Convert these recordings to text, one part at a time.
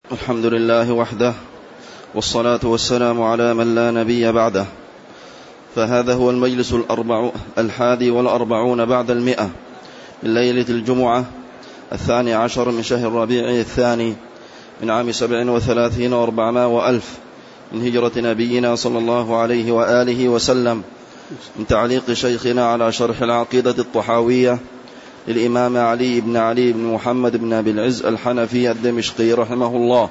الحمد لله وحده، والصلاة والسلام على من لا نبي بعده. فهذا هو المجلس 41 بعد 100 من ليلة الجمعة 12 من شهر ربيع الثاني من عام 37 و400 وألف من هجرة نبينا صلى الله عليه وآله وسلم، من تعليق شيخنا على شرح العقيدة الطحاوية للإمام علي بن محمد بن أبي العز الحنفي الدمشقي رحمه الله.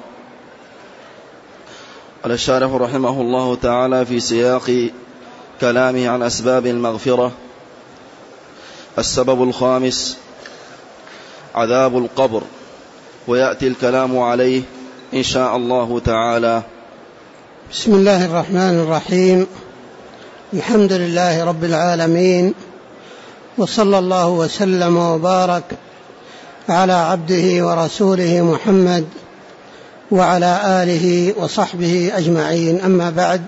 قال الشارح رحمه الله تعالى في سياق كلامه عن أسباب المغفرة: السبب الخامس عذاب القبر، ويأتي الكلام عليه إن شاء الله تعالى. بسم الله الرحمن الرحيم. الحمد لله رب العالمين، وصلى الله وسلم وبارك على عبده ورسوله محمد وعلى آله وصحبه أجمعين. أما بعد،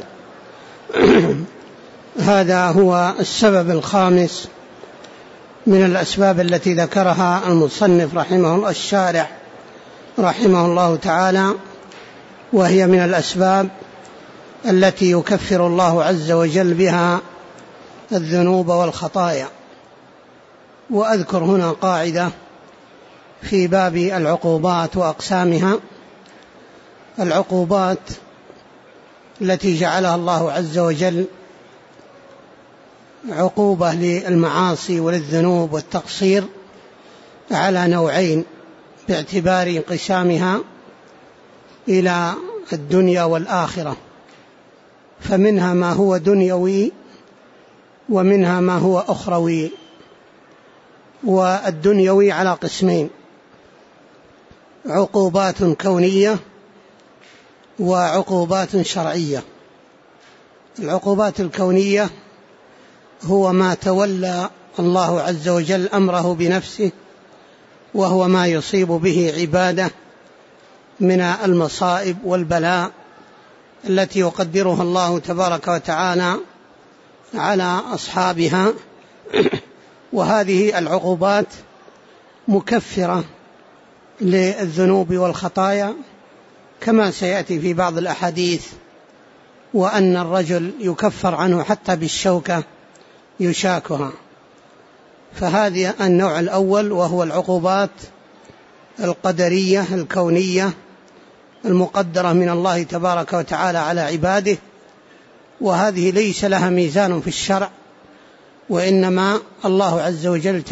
هذا هو السبب الخامس من الأسباب التي ذكرها المصنف الشارح رحمه الله تعالى، وهي من الأسباب التي يكفر الله عز وجل بها الذنوب والخطايا. وأذكر هنا قاعدة في باب العقوبات وأقسامها: العقوبات التي جعلها الله عز وجل عقوبة للمعاصي وللذنوب والتقصير على نوعين باعتبار انقسامها إلى الدنيا والآخرة، فمنها ما هو دنيوي ومنها ما هو أخروي. والدنيوي على قسمين: عقوبات كونية وعقوبات شرعية. العقوبات الكونية هو ما تولى الله عز وجل أمره بنفسه، وهو ما يصيب به عباده من المصائب والبلاء التي يقدرها الله تبارك وتعالى على أصحابها. وهذه العقوبات مكفرة للذنوب والخطايا، كما سيأتي في بعض الأحاديث، وأن الرجل يكفر عنه حتى بالشوكة يشاكها. فهذا النوع الأول، وهو العقوبات القدرية الكونية المقدرة من الله تبارك وتعالى على عباده، وهذه ليس لها ميزان في الشرع، وإنما الله عز وجل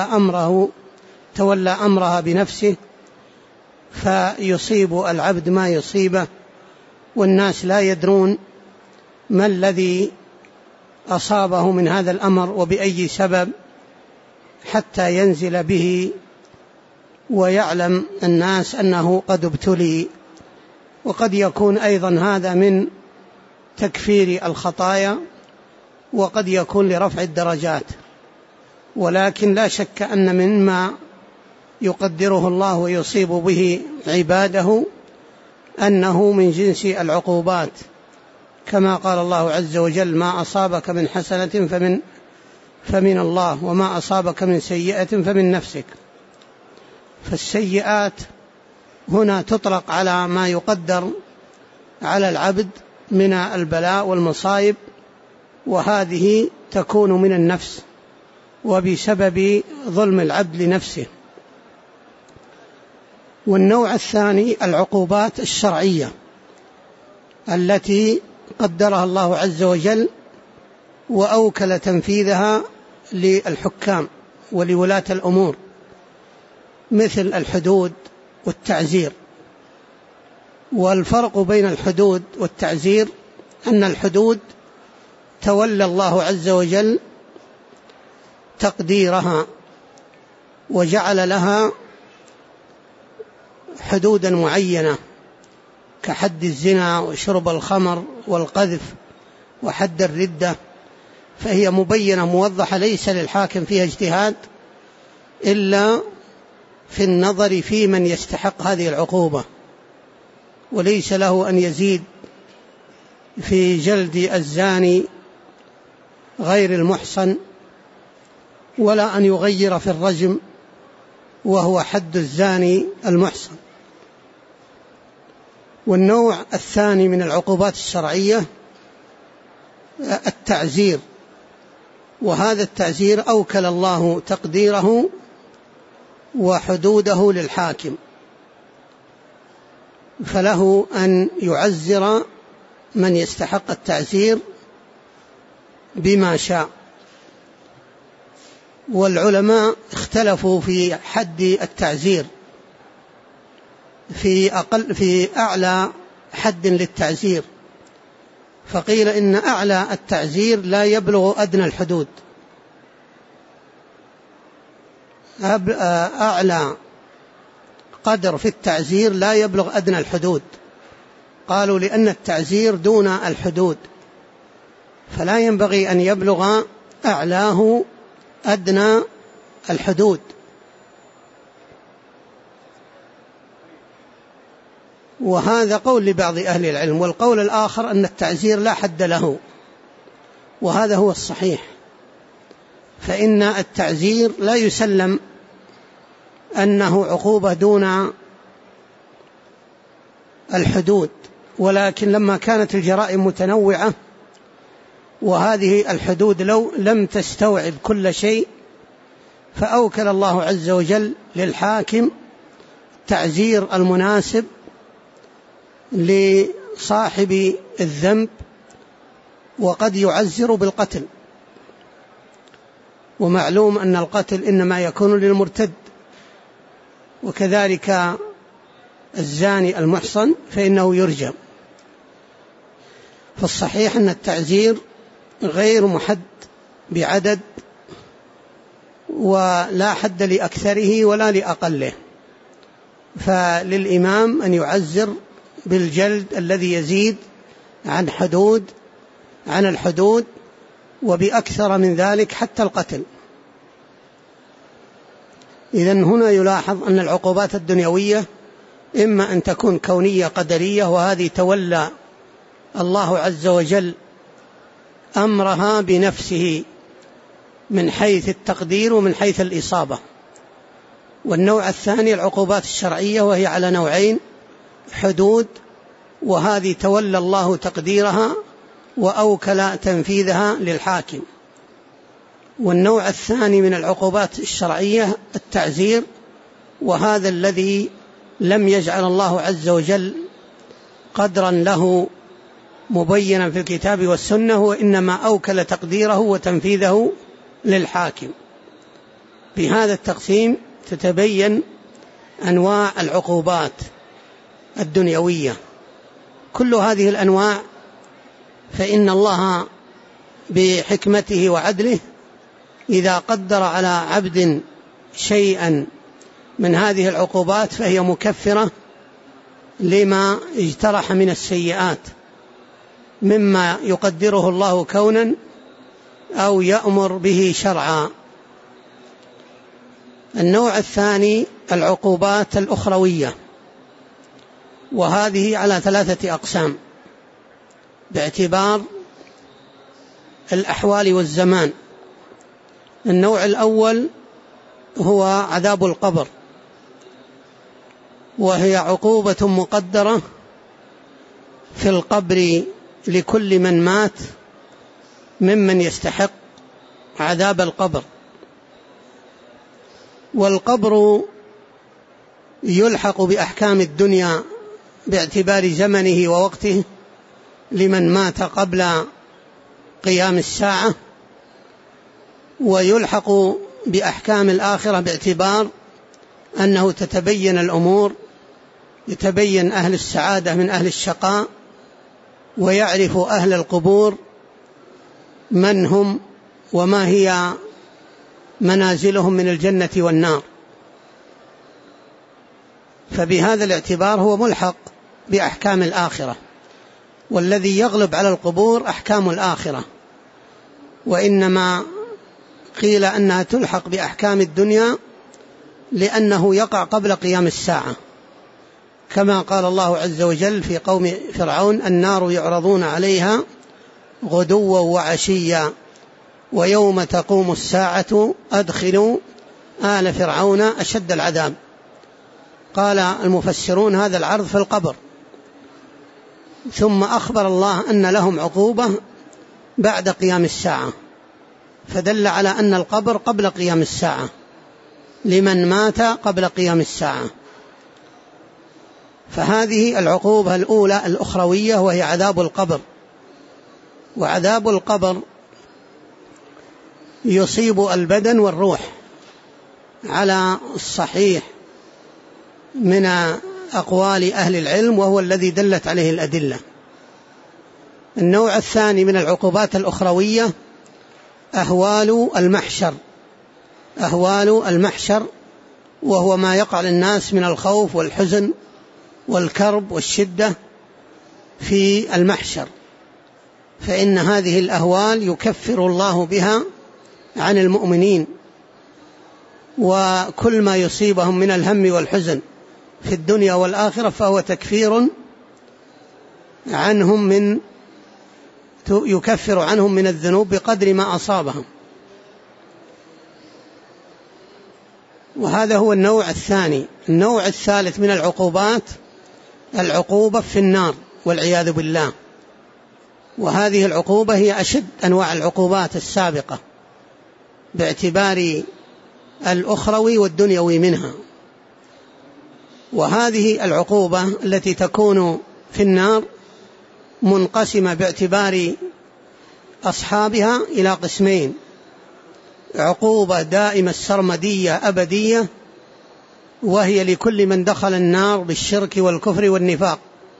تولى أمرها بنفسه، فيصيب العبد ما يصيبه، والناس لا يدرون ما الذي أصابه من هذا الأمر وبأي سبب، حتى ينزل به ويعلم الناس أنه قد ابتلي. وقد يكون أيضا هذا من تكفير الخطايا، وقد يكون لرفع الدرجات، ولكن لا شك أن مما يقدره الله ويصيب به عباده أنه من جنس العقوبات، كما قال الله عز وجل: ما أصابك من حسنة فمن الله، وما أصابك من سيئة فمن نفسك. فالسيئات هنا تطلق على ما يقدر على العبد من البلاء والمصائب، وهذه تكون من النفس وبسبب ظلم العبد لنفسه. والنوع الثاني العقوبات الشرعية التي قدرها الله عز وجل وأوكل تنفيذها للحكام ولولاة الأمور، مثل الحدود والتعزير. والفرق بين الحدود والتعزير أن الحدود تولى الله عز وجل تقديرها، وجعل لها حدودا معينة، كحد الزنا وشرب الخمر والقذف وحد الردة، فهي مبينة موضحة، ليس للحاكم فيها اجتهاد إلا في النظر في من يستحق هذه العقوبة، وليس له أن يزيد في جلد الزاني غير المحصن، ولا أن يغير في الرجم وهو حد الزاني المحصن. والنوع الثاني من العقوبات الشرعية التعزير، وهذا التعزير أوكل الله تقديره وحدوده للحاكم، فله أن يعزر من يستحق التعزير بما شاء. والعلماء اختلفوا في حد التعزير، في أعلى حد للتعزير، فقيل إن أعلى التعزير لا يبلغ أدنى الحدود، أعلى قدر في التعزير لا يبلغ أدنى الحدود. قالوا لأن التعزير دون الحدود، فلا ينبغي أن يبلغ أعلاه أدنى الحدود. وهذا قول لبعض أهل العلم، والقول الآخر أن التعزير لا حد له، وهذا هو الصحيح، فإن التعزير لا يسلم أنه عقوبة دون الحدود، ولكن لما كانت الجرائم متنوعة وهذه الحدود لو لم تستوعب كل شيء، فأوكل الله عز وجل للحاكم تعزير المناسب لصاحب الذنب، وقد يعزر بالقتل، ومعلوم أن القتل إنما يكون للمرتد، وكذلك الزاني المحصن فإنه يرجم. فالصحيح أن التعزير غير محد بعدد، ولا حد لأكثره ولا لأقله، فللإمام أن يعزر بالجلد الذي يزيد عن الحدود وبأكثر من ذلك حتى القتل. إذن هنا يلاحظ أن العقوبات الدنيوية إما أن تكون كونية قدرية، وهذه تولى الله عز وجل أمرها بنفسه من حيث التقدير ومن حيث الإصابة. والنوع الثاني العقوبات الشرعية، وهي على نوعين: حدود، وهذه تولى الله تقديرها وأوكل تنفيذها للحاكم. والنوع الثاني من العقوبات الشرعية التعزير، وهذا الذي لم يجعل الله عز وجل قدرا له مبينا في الكتاب والسنة، وإنما أوكل تقديره وتنفيذه للحاكم. بهذا التقسيم تتبين أنواع العقوبات الدنيوية. كل هذه الأنواع فإن الله بحكمته وعدله إذا قدر على عبد شيئا من هذه العقوبات فهي مكفرة لما اجترح من السيئات، مما يقدره الله كونا أو يأمر به شرعا. النوع الثاني العقوبات الأخروية، وهذه على 3 أقسام باعتبار الأحوال والزمان. النوع الأول هو عذاب القبر، وهي عقوبة مقدرة في القبر لكل من مات ممن يستحق عذاب القبر. والقبر يلحق بأحكام الدنيا باعتبار زمنه ووقته لمن مات قبل قيام الساعة، ويلحق بأحكام الآخرة باعتبار أنه تتبين الأمور، يتبين أهل السعادة من أهل الشقاء، ويعرف أهل القبور من هم وما هي منازلهم من الجنة والنار. فبهذا الاعتبار هو ملحق بأحكام الآخرة، والذي يغلب على القبور أحكام الآخرة، وإنما قيل أنها تلحق بأحكام الدنيا لأنه يقع قبل قيام الساعة، كما قال الله عز وجل في قوم فرعون: النار يعرضون عليها غدوا وعشيا ويوم تقوم الساعة أدخلوا آل فرعون أشد العذاب. قال المفسرون: هذا العرض في القبر، ثم أخبر الله أن لهم عقوبة بعد قيام الساعة، فدل على أن القبر قبل قيام الساعة لمن مات قبل قيام الساعة. فهذه العقوبة الأولى الأخروية وهي عذاب القبر. وعذاب القبر يصيب البدن والروح على الصحيح من أقوال أهل العلم، وهو الذي دلت عليه الأدلة. النوع الثاني من العقوبات الأخروية أهوال المحشر. أهوال المحشر وهو ما يقع للناس من الخوف والحزن والكرب والشدة في المحشر، فإن هذه الأهوال يكفر الله بها عن المؤمنين، وكل ما يصيبهم من الهم والحزن في الدنيا والآخرة فهو تكفير عنهم يكفر عنهم من الذنوب بقدر ما أصابهم. وهذا هو النوع الثاني. النوع الثالث من العقوبات العقوبة في النار والعياذ بالله، وهذه العقوبة هي أشد أنواع العقوبات السابقة باعتبار الأخروي والدنيوي منها. وهذه العقوبة التي تكون في النار منقسمة باعتبار أصحابها إلى قسمين: عقوبة دائمة السرمدية أبدية، وهي لكل من دخل النار بالشرك والكفر والنفاق،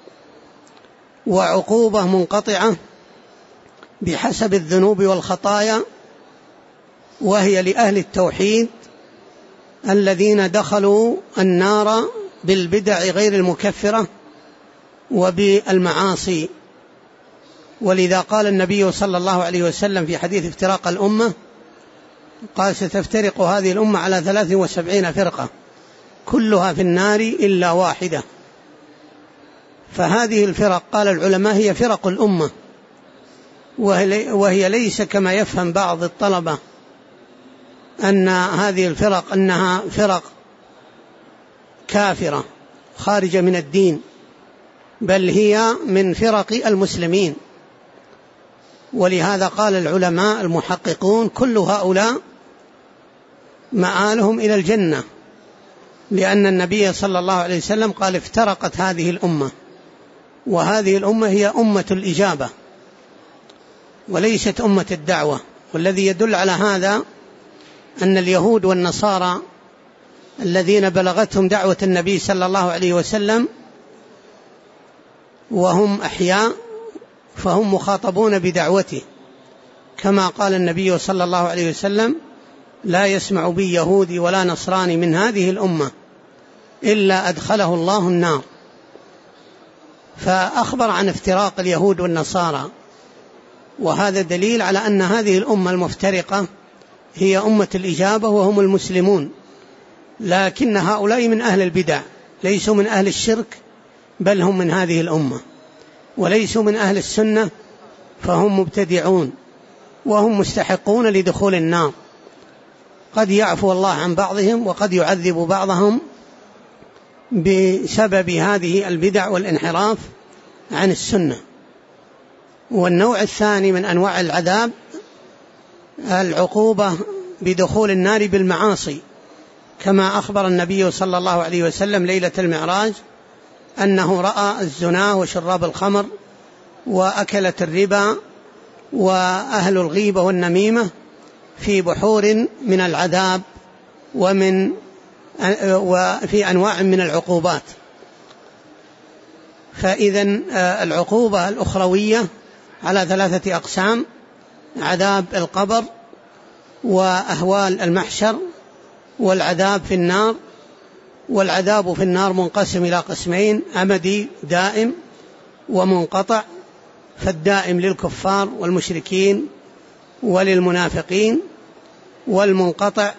وعقوبة منقطعة بحسب الذنوب والخطايا، وهي لأهل التوحيد الذين دخلوا النار بالبدع غير المكفرة وبالمعاصي. ولذا قال النبي صلى الله عليه وسلم في حديث افتراق الأمة، قال: ستفترق هذه الأمة على 73 فرقة كلها في النار إلا واحدة. فهذه الفرق قال العلماء هي فرق الأمة، وهي ليس كما يفهم بعض الطلبة أن هذه الفرق أنها فرق كافرة خارجة من الدين، بل هي من فرق المسلمين. ولهذا قال العلماء المحققون: كل هؤلاء مآلهم إلى الجنة، لأن النبي صلى الله عليه وسلم قال: افترقت هذه الأمة، وهذه الأمة هي أمة الإجابة وليست أمة الدعوة. والذي يدل على هذا أن اليهود والنصارى الذين بلغتهم دعوة النبي صلى الله عليه وسلم وهم أحياء فهم مخاطبون بدعوته، كما قال النبي صلى الله عليه وسلم: لا يسمع بي يهودي ولا نصراني من هذه الأمة إلا أدخله الله النار. فأخبر عن افتراق اليهود والنصارى، وهذا دليل على أن هذه الأمة المفترقة هي أمة الإجابة وهم المسلمون، لكن هؤلاء من أهل البدع، ليسوا من أهل الشرك، بل هم من هذه الأمة، وليسوا من أهل السنة فهم مبتدعون وهم مستحقون لدخول النار. قد يعفو الله عن بعضهم وقد يعذب بعضهم بسبب هذه البدع والانحراف عن السنة. والنوع الثاني من أنواع العذاب العقوبة بدخول النار بالمعاصي، كما أخبر النبي صلى الله عليه وسلم ليلة المعراج أنه رأى الزنا وشراب الخمر وأكلة الربا وأهل الغيبة والنميمة في بحور من العذاب وفي أنواع من العقوبات. فإذن العقوبة الأخروية على 3 أقسام: عذاب القبر، وأهوال المحشر، والعذاب في النار. والعذاب في النار منقسم إلى قسمين: أمدي دائم ومنقطع، فالدائم للكفار والمشركين وللمنافقين، والمنقطع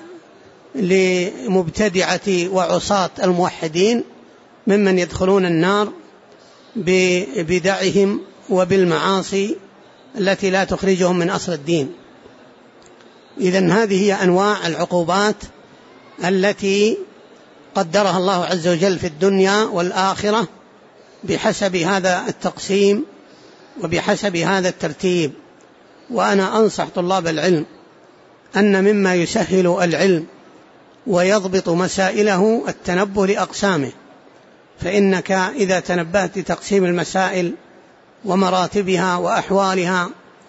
لمبتدعة وعصاة الموحدين ممن يدخلون النار ببدعهم وبالمعاصي التي لا تخرجهم من أصل الدين. إذن هذه هي أنواع العقوبات التي قدرها الله عز وجل في الدنيا والآخرة بحسب هذا التقسيم وبحسب هذا الترتيب. وأنا أنصح طلاب العلم أن مما يسهل العلم ويضبط مسائله التنبه لأقسامه، فإنك إذا تنبهت لتقسيم المسائل ومراتبها وأحوالها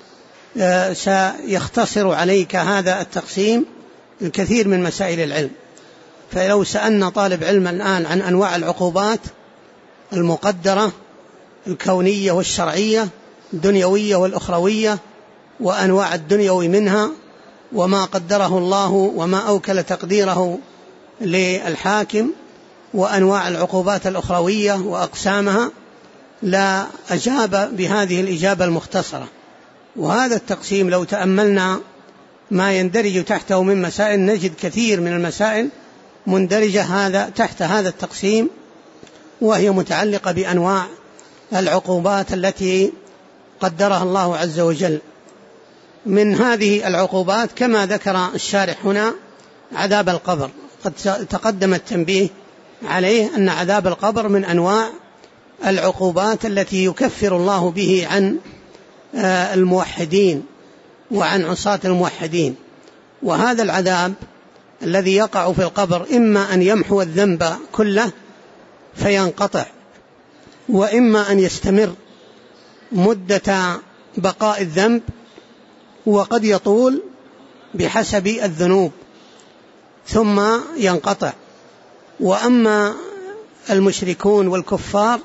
سيختصر عليك هذا التقسيم الكثير من مسائل العلم. فلو سألنا طالب علم الآن عن أنواع العقوبات المقدرة الكونية والشرعية الدنيوية والأخروية وأنواع الدنيوي منها وما قدره الله وما أوكل تقديره للحاكم وأنواع العقوبات الأخروية وأقسامها، لا أجاب بهذه الإجابة المختصرة. وهذا التقسيم لو تأملنا ما يندرج تحته من مسائل نجد كثير من المسائل مندرجة تحت هذا التقسيم، وهي متعلقة بأنواع العقوبات التي قدرها الله عز وجل. من هذه العقوبات كما ذكر الشارح هنا عذاب القبر، قد تقدم التنبيه عليه أن عذاب القبر من أنواع العقوبات التي يكفر الله به عن الموحدين وعن عصاة الموحدين. وهذا العذاب الذي يقع في القبر إما أن يمحو الذنب كله فينقطع، وإما أن يستمر مدة بقاء الذنب، وقد يطول بحسب الذنوب ثم ينقطع. وأما المشركون والكفار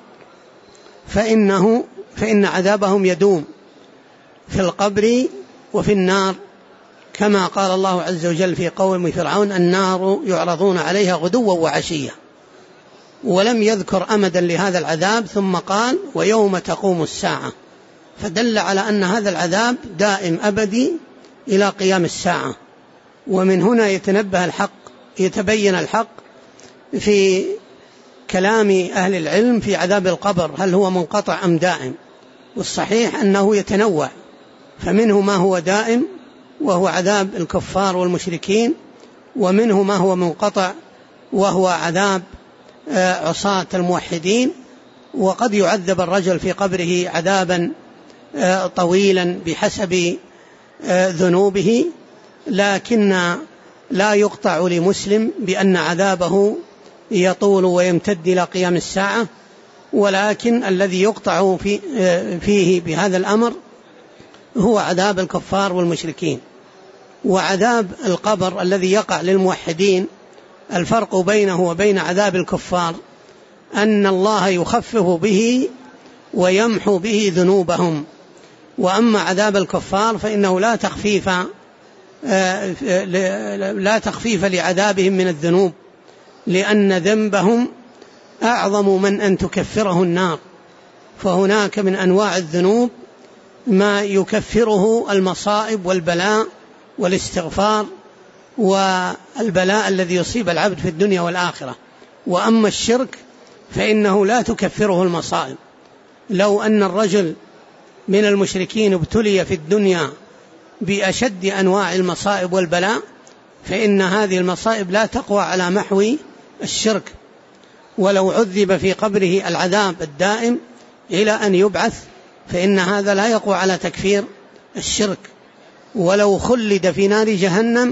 فإن عذابهم يدوم في القبر وفي النار، كما قال الله عز وجل في قوم فرعون النار يعرضون عليها غدوا وعشيا، ولم يذكر أمدا لهذا العذاب ثم قال ويوم تقوم الساعة، فدل على أن هذا العذاب دائم أبدي إلى قيام الساعة. ومن هنا يتبين الحق في كلام أهل العلم في عذاب القبر، هل هو منقطع أم دائم؟ والصحيح أنه يتنوع، فمنه ما هو دائم وهو عذاب الكفار والمشركين، ومنه ما هو منقطع وهو عذاب عصاة الموحدين. وقد يعذب الرجل في قبره عذابا طويلا بحسب ذنوبه، لكن لا يقطع لمسلم بأن عذابه يطول ويمتد إلى قيام الساعة، ولكن الذي يقطع فيه بهذا الأمر هو عذاب الكفار والمشركين. وعذاب القبر الذي يقع للموحدين الفرق بينه وبين عذاب الكفار أن الله يخفف به ويمحو به ذنوبهم، وأما عذاب الكفار فإنه لا تخفيف لعذابهم من الذنوب، لأن ذنبهم أعظم من أن تكفره النار. فهناك من أنواع الذنوب ما يكفره المصائب والبلاء والاستغفار والبلاء الذي يصيب العبد في الدنيا والآخرة. وأما الشرك فإنه لا تكفره المصائب. لو أن الرجل من المشركين ابتلي في الدنيا بأشد أنواع المصائب والبلاء فإن هذه المصائب لا تقوى على محو الشرك، ولو عذب في قبره العذاب الدائم إلى أن يبعث فإن هذا لا يقوى على تكفير الشرك، ولو خلد في نار جهنم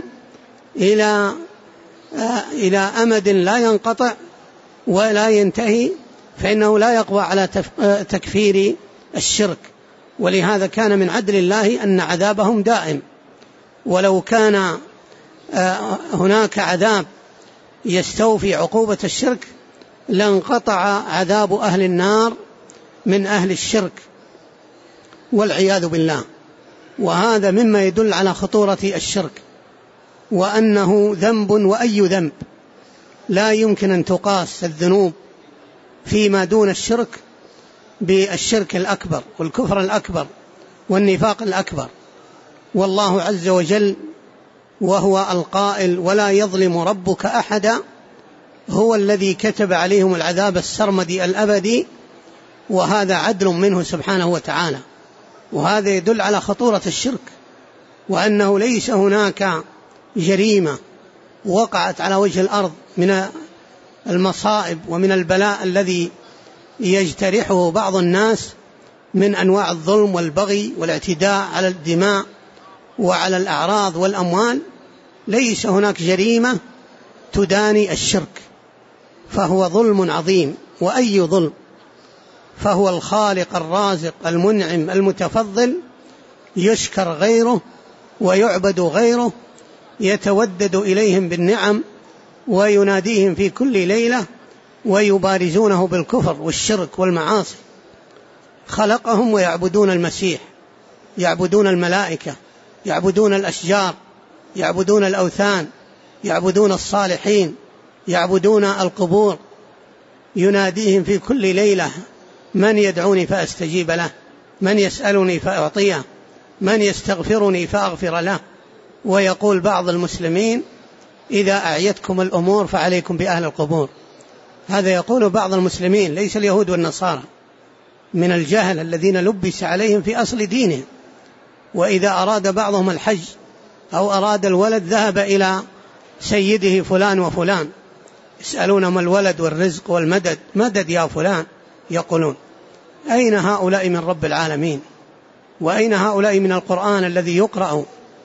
إلى أمد لا ينقطع ولا ينتهي فإنه لا يقوى على تكفير الشرك. ولهذا كان من عدل الله أن عذابهم دائم، ولو كان هناك عذاب يستوفي عقوبة الشرك لانقطع عذاب أهل النار من أهل الشرك والعياذ بالله. وهذا مما يدل على خطورة الشرك، وأنه ذنب وأي ذنب لا يمكن أن تقاس الذنوب فيما دون الشرك بالشرك الأكبر والكفر الأكبر والنفاق الأكبر. والله عز وجل وهو القائل ولا يظلم ربك أحدا هو الذي كتب عليهم العذاب السرمدي الأبدي، وهذا عدل منه سبحانه وتعالى. وهذا يدل على خطورة الشرك، وأنه ليس هناك جريمة وقعت على وجه الأرض من المصائب ومن البلاء الذي يجترحه بعض الناس من أنواع الظلم والبغي والاعتداء على الدماء وعلى الأعراض والأموال، ليس هناك جريمة تداني الشرك، فهو ظلم عظيم. وأي ظلم؟ فهو الخالق الرازق المنعم المتفضل، يشكر غيره ويعبد غيره، يتودد إليهم بالنعم ويناديهم في كل ليلة ويبارزونه بالكفر والشرك والمعاصي. خلقهم ويعبدون المسيح، يعبدون الملائكة، يعبدون الأشجار، يعبدون الأوثان، يعبدون الصالحين، يعبدون القبور، يناديهم في كل ليلة: من يدعوني فأستجيب له، من يسألني فأعطيه، من يستغفرني فأغفر له. ويقول بعض المسلمين: إذا أعيتكم الأمور فعليكم بأهل القبور. هذا يقول بعض المسلمين، ليس اليهود والنصارى، من الجهل الذين لبس عليهم في أصل دينهم. وإذا أراد بعضهم الحج أو أراد الولد ذهب إلى سيده فلان وفلان، يسألون ما الولد والرزق والمدد، مدد يا فلان، يقولون. أين هؤلاء من رب العالمين؟ وأين هؤلاء من القرآن الذي يقرأ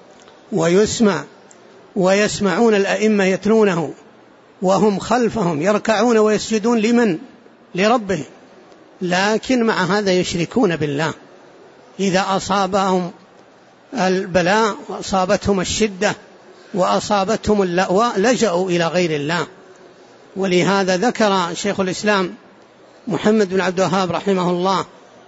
ويسمع ويسمعون الأئمة يتلونه وهم خلفهم يركعون ويسجدون لمن؟ لربهم. لكن مع هذا يشركون بالله. إذا أصابهم البلاء وأصابتهم الشدة وأصابتهم اللأواء لجأوا إلى غير الله. ولهذا ذكر شيخ الإسلام محمد بن عبد الوهاب رحمه الله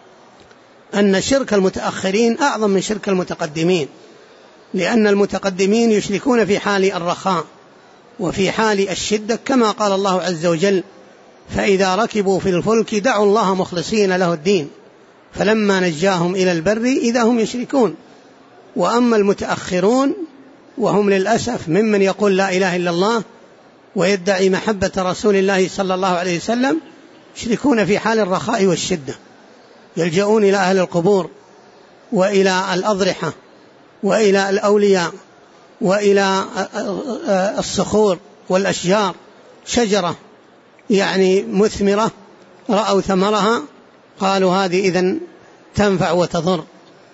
أن شرك المتأخرين أعظم من شرك المتقدمين، لأن المتقدمين يشركون في حال الرخاء وفي حال الشدة، كما قال الله عز وجل: فإذا ركبوا في الفلك دعوا الله مخلصين له الدين فلما نجاهم إلى البر إذا هم يشركون. وأما المتأخرون وهم للأسف ممن يقول لا إله إلا الله ويدعي محبة رسول الله صلى الله عليه وسلم، يشركون في حال الرخاء والشدة، يلجؤون إلى أهل القبور وإلى الأضرحة وإلى الأولياء وإلى الصخور والأشجار. شجرة يعني مثمرة رأوا ثمرها قالوا هذه إذن تنفع وتضر،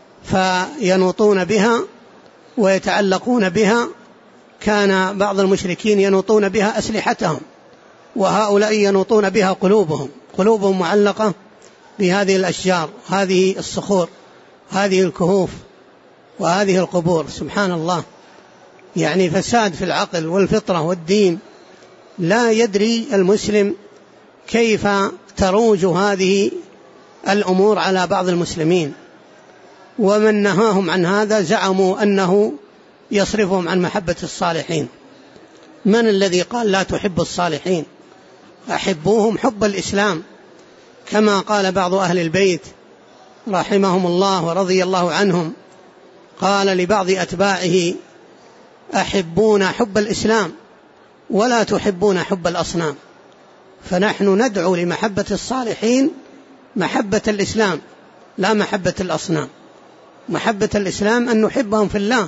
فينوطون بها ويتعلقون بها. كان بعض المشركين ينوطون بها أسلحتهم، وهؤلاء ينوطون بها قلوبهم معلقة بهذه الأشجار، هذه الصخور، هذه الكهوف، وهذه القبور. سبحان الله، يعني فساد في العقل والفطرة والدين. لا يدري المسلم كيف تروج هذه الأمور على بعض المسلمين، ومن نهاهم عن هذا زعموا أنه يصرفهم عن محبة الصالحين. من الذي قال لا تحب الصالحين؟ أحبوهم حب الإسلام، كما قال بعض أهل البيت رحمهم الله ورضي الله عنهم، قال لبعض أتباعه: أحبون حب الإسلام ولا تحبون حب الأصنام. فنحن ندعو لمحبة الصالحين محبة الإسلام لا محبة الأصنام. محبة الإسلام أن نحبهم في الله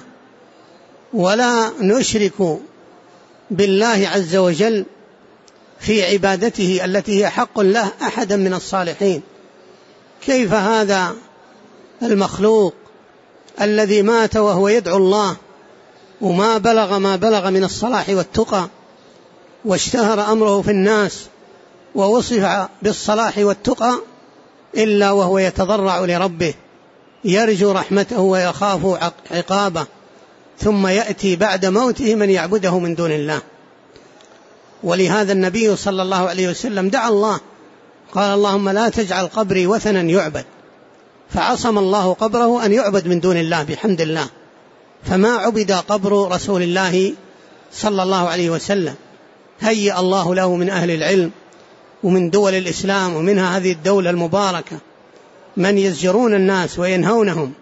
ولا نشرك بالله عز وجل في عبادته التي هي حق له أحدا من الصالحين. كيف هذا المخلوق الذي مات وهو يدعو الله وما بلغ ما بلغ من الصلاح والتقى واشتهر أمره في الناس ووصف بالصلاح والتقى، إلا وهو يتضرع لربه يرجو رحمته ويخاف عقابه، ثم يأتي بعد موته من يعبده من دون الله. ولهذا النبي صلى الله عليه وسلم دعا الله، قال: اللهم لا تجعل قبري وثنا يعبد، فعصم الله قبره أن يعبد من دون الله بحمد الله. فما عبد قبر رسول الله صلى الله عليه وسلم، هيأ الله له من أهل العلم ومن دول الإسلام ومنها هذه الدولة المباركة من يزجرون الناس وينهونهم،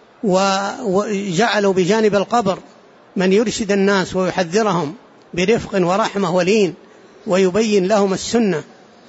وجعلوا بجانب القبر من يرشد الناس ويحذرهم برفق ورحمة ولين ويبين لهم السنة.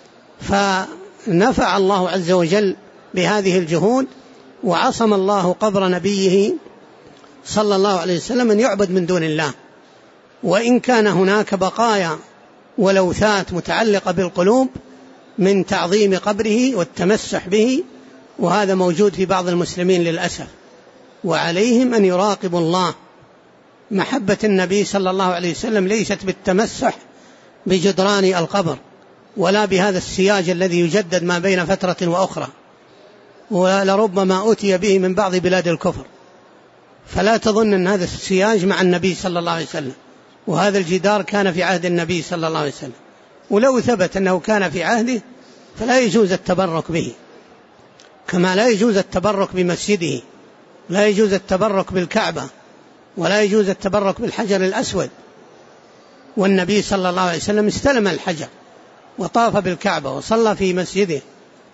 فنفع الله عز وجل بهذه الجهود، وعصم الله قبر نبيه صلى الله عليه وسلم أن يعبد من دون الله. وإن كان هناك بقايا ولوثات متعلقة بالقلوب من تعظيم قبره والتمسح به، وهذا موجود في بعض المسلمين للأسف. وعليهم أن يراقبوا الله. محبة النبي صلى الله عليه وسلم ليست بالتمسح بجدران القبر، ولا بهذا السياج الذي يجدد ما بين فترة وأخرى، ولربما أتي به من بعض بلاد الكفر. فلا تظن أن هذا السياج مع النبي صلى الله عليه وسلم، وهذا الجدار كان في عهد النبي صلى الله عليه وسلم، ولو ثبت أنه كان في عهده فلا يجوز التبرك به، كما لا يجوز التبرك بمسجده، لا يجوز التبرك بالكعبة، ولا يجوز التبرك بالحجر الأسود. والنبي صلى الله عليه وسلم استلم الحجر وطاف بالكعبة وصلى في مسجده.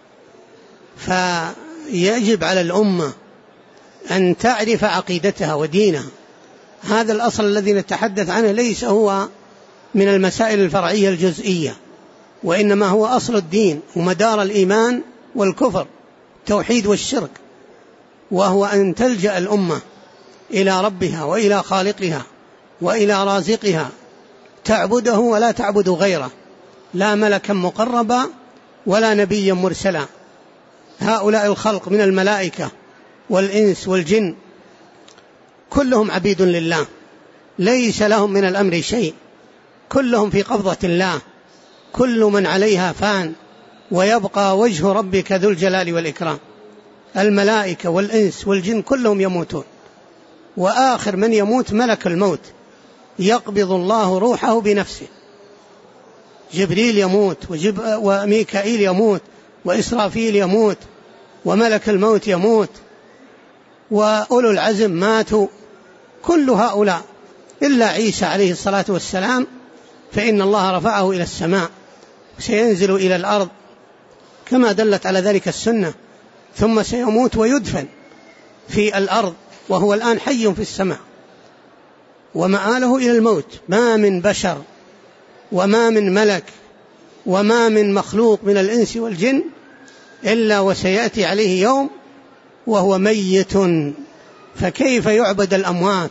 فيجب على الأمة أن تعرف عقيدتها ودينها. هذا الأصل الذي نتحدث عنه ليس هو من المسائل الفرعية الجزئية، وإنما هو أصل الدين ومدار الإيمان والكفر، التوحيد والشرك، وهو أن تلجأ الأمة إلى ربها وإلى خالقها وإلى رازقها، تعبده ولا تعبد غيره، لا ملكا مقربا ولا نبيا مرسلا. هؤلاء الخلق من الملائكة والإنس والجن كلهم عبيد لله، ليس لهم من الأمر شيء، كلهم في قبضة الله، كل من عليها فان، ويبقى وجه ربك ذو الجلال والإكرام. الملائكة والإنس والجن كلهم يموتون، وآخر من يموت ملك الموت، يقبض الله روحه بنفسه. جبريل يموت، وميكائيل يموت، وإسرافيل يموت، وملك الموت يموت، وأولو العزم ماتوا، كل هؤلاء إلا عيسى عليه الصلاة والسلام، فإن الله رفعه إلى السماء، سينزل إلى الأرض كما دلت على ذلك السنة، ثم سيموت ويدفن في الأرض، وهو الآن حي في السماء، ومآله إلى الموت. ما من بشر وما من ملك وما من مخلوق من الإنس والجن إلا وسيأتي عليه يوم وهو ميت. فكيف يعبد الأموات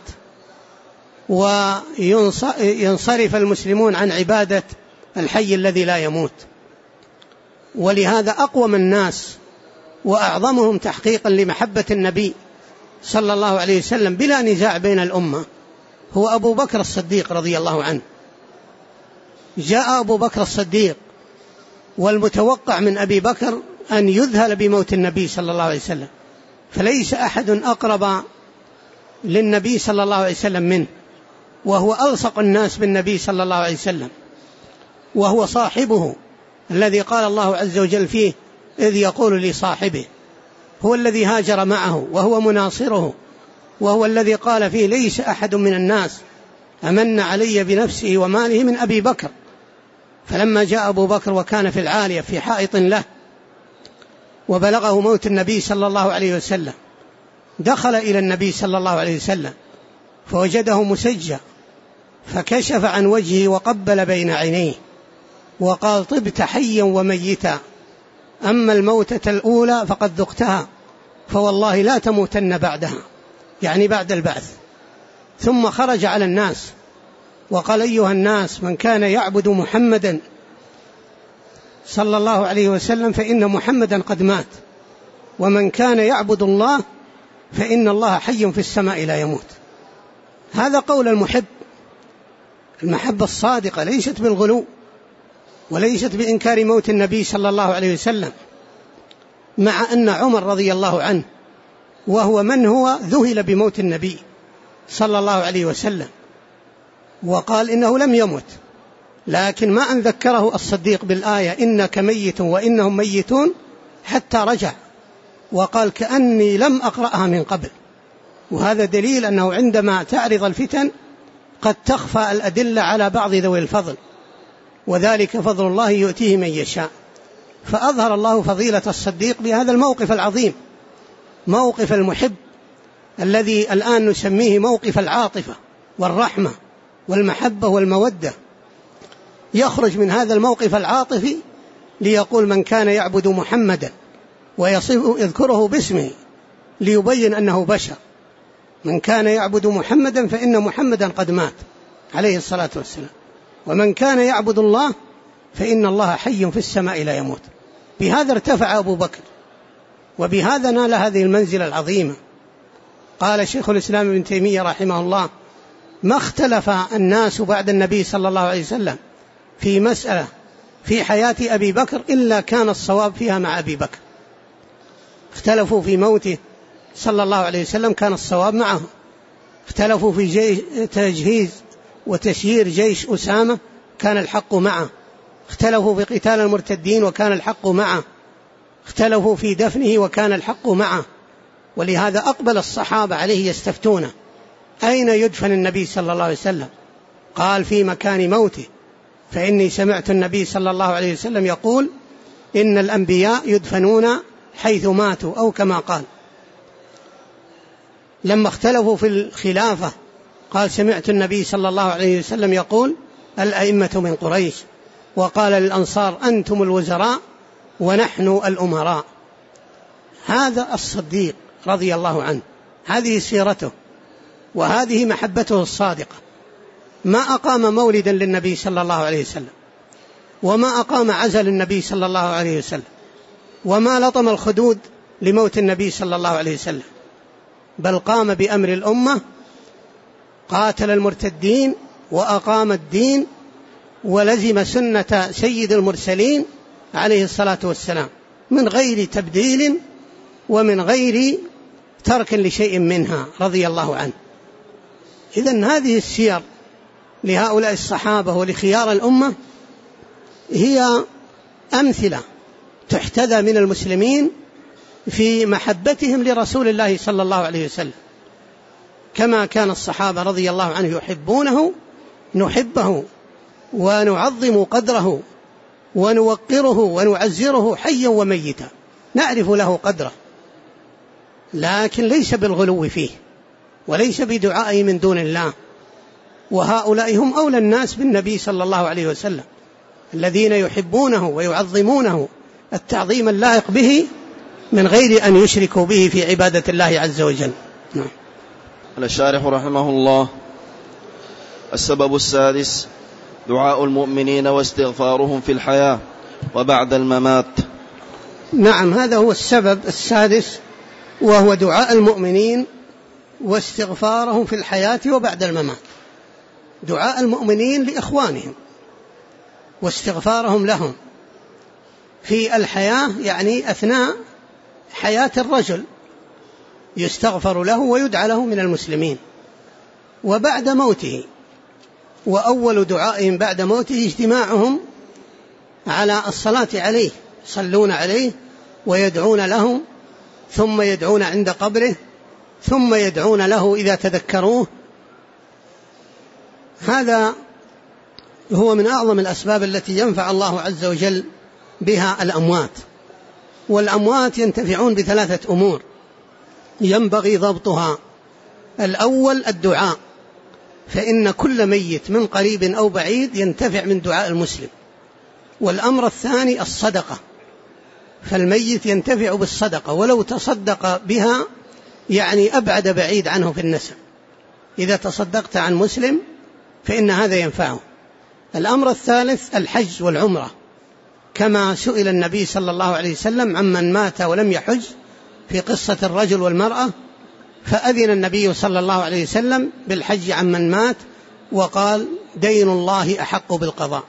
وينصرف المسلمون عن عبادة الحي الذي لا يموت؟ ولهذا أقوم الناس وأعظمهم تحقيقا لمحبة النبي صلى الله عليه وسلم بلا نزاع بين الأمة هو أبو بكر الصديق رضي الله عنه. جاء أبو بكر الصديق، والمتوقع من أبي بكر أن يذهل بموت النبي صلى الله عليه وسلم، فليس أحد أقرب للنبي صلى الله عليه وسلم منه، وهو ألصق الناس بالنبي صلى الله عليه وسلم، وهو صاحبه الذي قال الله عز وجل فيه إذ يقول لصاحبه، هو الذي هاجر معه، وهو مناصره، وهو الذي قال فيه ليس أحد من الناس أمن علي بنفسه وماله من أبي بكر. فلما جاء أبو بكر وكان في العالية في حائط له وبلغه موت النبي صلى الله عليه وسلم، دخل إلى النبي صلى الله عليه وسلم فوجده مسجى، فكشف عن وجهه وقبل بين عينيه وقال طبت حيا وميتا، أما الموتة الأولى فقد ذقتها، فوالله لا تموتن بعدها، يعني بعد البعث. ثم خرج على الناس وقال أيها الناس، من كان يعبد محمدا صلى الله عليه وسلم فإن محمدا قد مات، ومن كان يعبد الله فإن الله حي في السماء لا يموت. هذا قول المحب، المحبة الصادقة ليست بالغلو وليست بإنكار موت النبي صلى الله عليه وسلم، مع أن عمر رضي الله عنه وهو من هو ذهل بموت النبي صلى الله عليه وسلم وقال إنه لم يمت، لكن ما أن ذكره الصديق بالآية إنك ميت وإنهم ميتون حتى رجع وقال كأني لم أقرأها من قبل. وهذا دليل أنه عندما تعرض الفتن قد تخفى الأدلة على بعض ذوي الفضل، وذلك فضل الله يؤتيه من يشاء. فأظهر الله فضيلة الصديق بهذا الموقف العظيم، موقف المحب الذي الآن نسميه موقف العاطفة والرحمة والمحبة والمودة. يخرج من هذا الموقف العاطفي ليقول من كان يعبد محمدا ويذكره باسمه ليبين أنه بشر، من كان يعبد محمدا فإن محمدا قد مات عليه الصلاة والسلام، ومن كان يعبد الله فإن الله حي في السماء لا يموت. بهذا ارتفع أبو بكر، وبهذا نال هذه المنزلة العظيمة. قال شيخ الإسلام ابن تيمية رحمه الله: ما اختلف الناس بعد النبي صلى الله عليه وسلم في مسألة في حياة أبي بكر إلا كان الصواب فيها مع أبي بكر. اختلفوا في موته صلى الله عليه وسلم، كان الصواب معه. اختلفوا في تجهيز وتسيير جيش أسامة، كان الحق معه. اختلفوا في قتال المرتدين، وكان الحق معه. اختلفوا في دفنه، وكان الحق معه. ولهذا أقبل الصحابة عليه يستفتونه: أين يدفن النبي صلى الله عليه وسلم؟ قال: في مكان موته، فإني سمعت النبي صلى الله عليه وسلم يقول: إن الأنبياء يدفنون حيث ماتوا، أو كما قال. لما اختلفوا في الخلافة قال: سمعت النبي صلى الله عليه وسلم يقول: الأئمة من قريش. وقال للأنصار: أنتم الوزراء ونحن الأمراء. هذا الصديق رضي الله عنه، هذه سيرته وهذه محبته الصادقة. ما أقام مولدا للنبي صلى الله عليه وسلم، وما أقام عزا للنبي صلى الله عليه وسلم، وما لطم الخدود لموت النبي صلى الله عليه وسلم، بل قام بأمر الأمة، قاتل المرتدين وأقام الدين، ولزم سنة سيد المرسلين عليه الصلاة والسلام من غير تبديل ومن غير ترك لشيء منها رضي الله عنه. إذن هذه السير لهؤلاء الصحابة ولخيار الأمة هي أمثلة تحتذى من المسلمين في محبتهم لرسول الله صلى الله عليه وسلم، كما كان الصحابة رضي الله عنه يحبونه نحبه ونعظم قدره ونوقره ونعزره حيا وميتا، نعرف له قدره، لكن ليس بالغلو فيه وليس بدعائه من دون الله. وهؤلاء هم أولى الناس بالنبي صلى الله عليه وسلم، الذين يحبونه ويعظمونه التعظيم اللائق به من غير أن يشركوا به في عبادة الله عز وجل. نعم. الشارح رحمه الله: السبب السادس: دعاء المؤمنين واستغفارهم في الحياة وبعد الممات. نعم، هذا هو السبب السادس، وهو دعاء المؤمنين واستغفارهم في الحياة وبعد الممات. دعاء المؤمنين لإخوانهم واستغفارهم لهم في الحياة، يعني أثناء حياة الرجل يستغفر له ويدعى له من المسلمين، وبعد موته. وأول دعائهم بعد موته اجتماعهم على الصلاة عليه، يصلون عليه ويدعون له، ثم يدعون عند قبره، ثم يدعون له إذا تذكروه. هذا هو من أعظم الأسباب التي ينفع الله عز وجل بها الأموات. والأموات ينتفعون بثلاثة أمور ينبغي ضبطها. الأول الدعاء، فإن كل ميت من قريب أو بعيد ينتفع من دعاء المسلم. والأمر الثاني الصدقة، فالميت ينتفع بالصدقة ولو تصدق بها، يعني أبعد بعيد عنه في النسب. إذا تصدقت عن مسلم فإن هذا ينفعه. الأمر الثالث الحج والعمرة، كما سئل النبي صلى الله عليه وسلم عمن مات ولم يحج في قصة الرجل والمرأة، فأذن النبي صلى الله عليه وسلم بالحج عمن مات، وقال: دين الله أحق بالقضاء.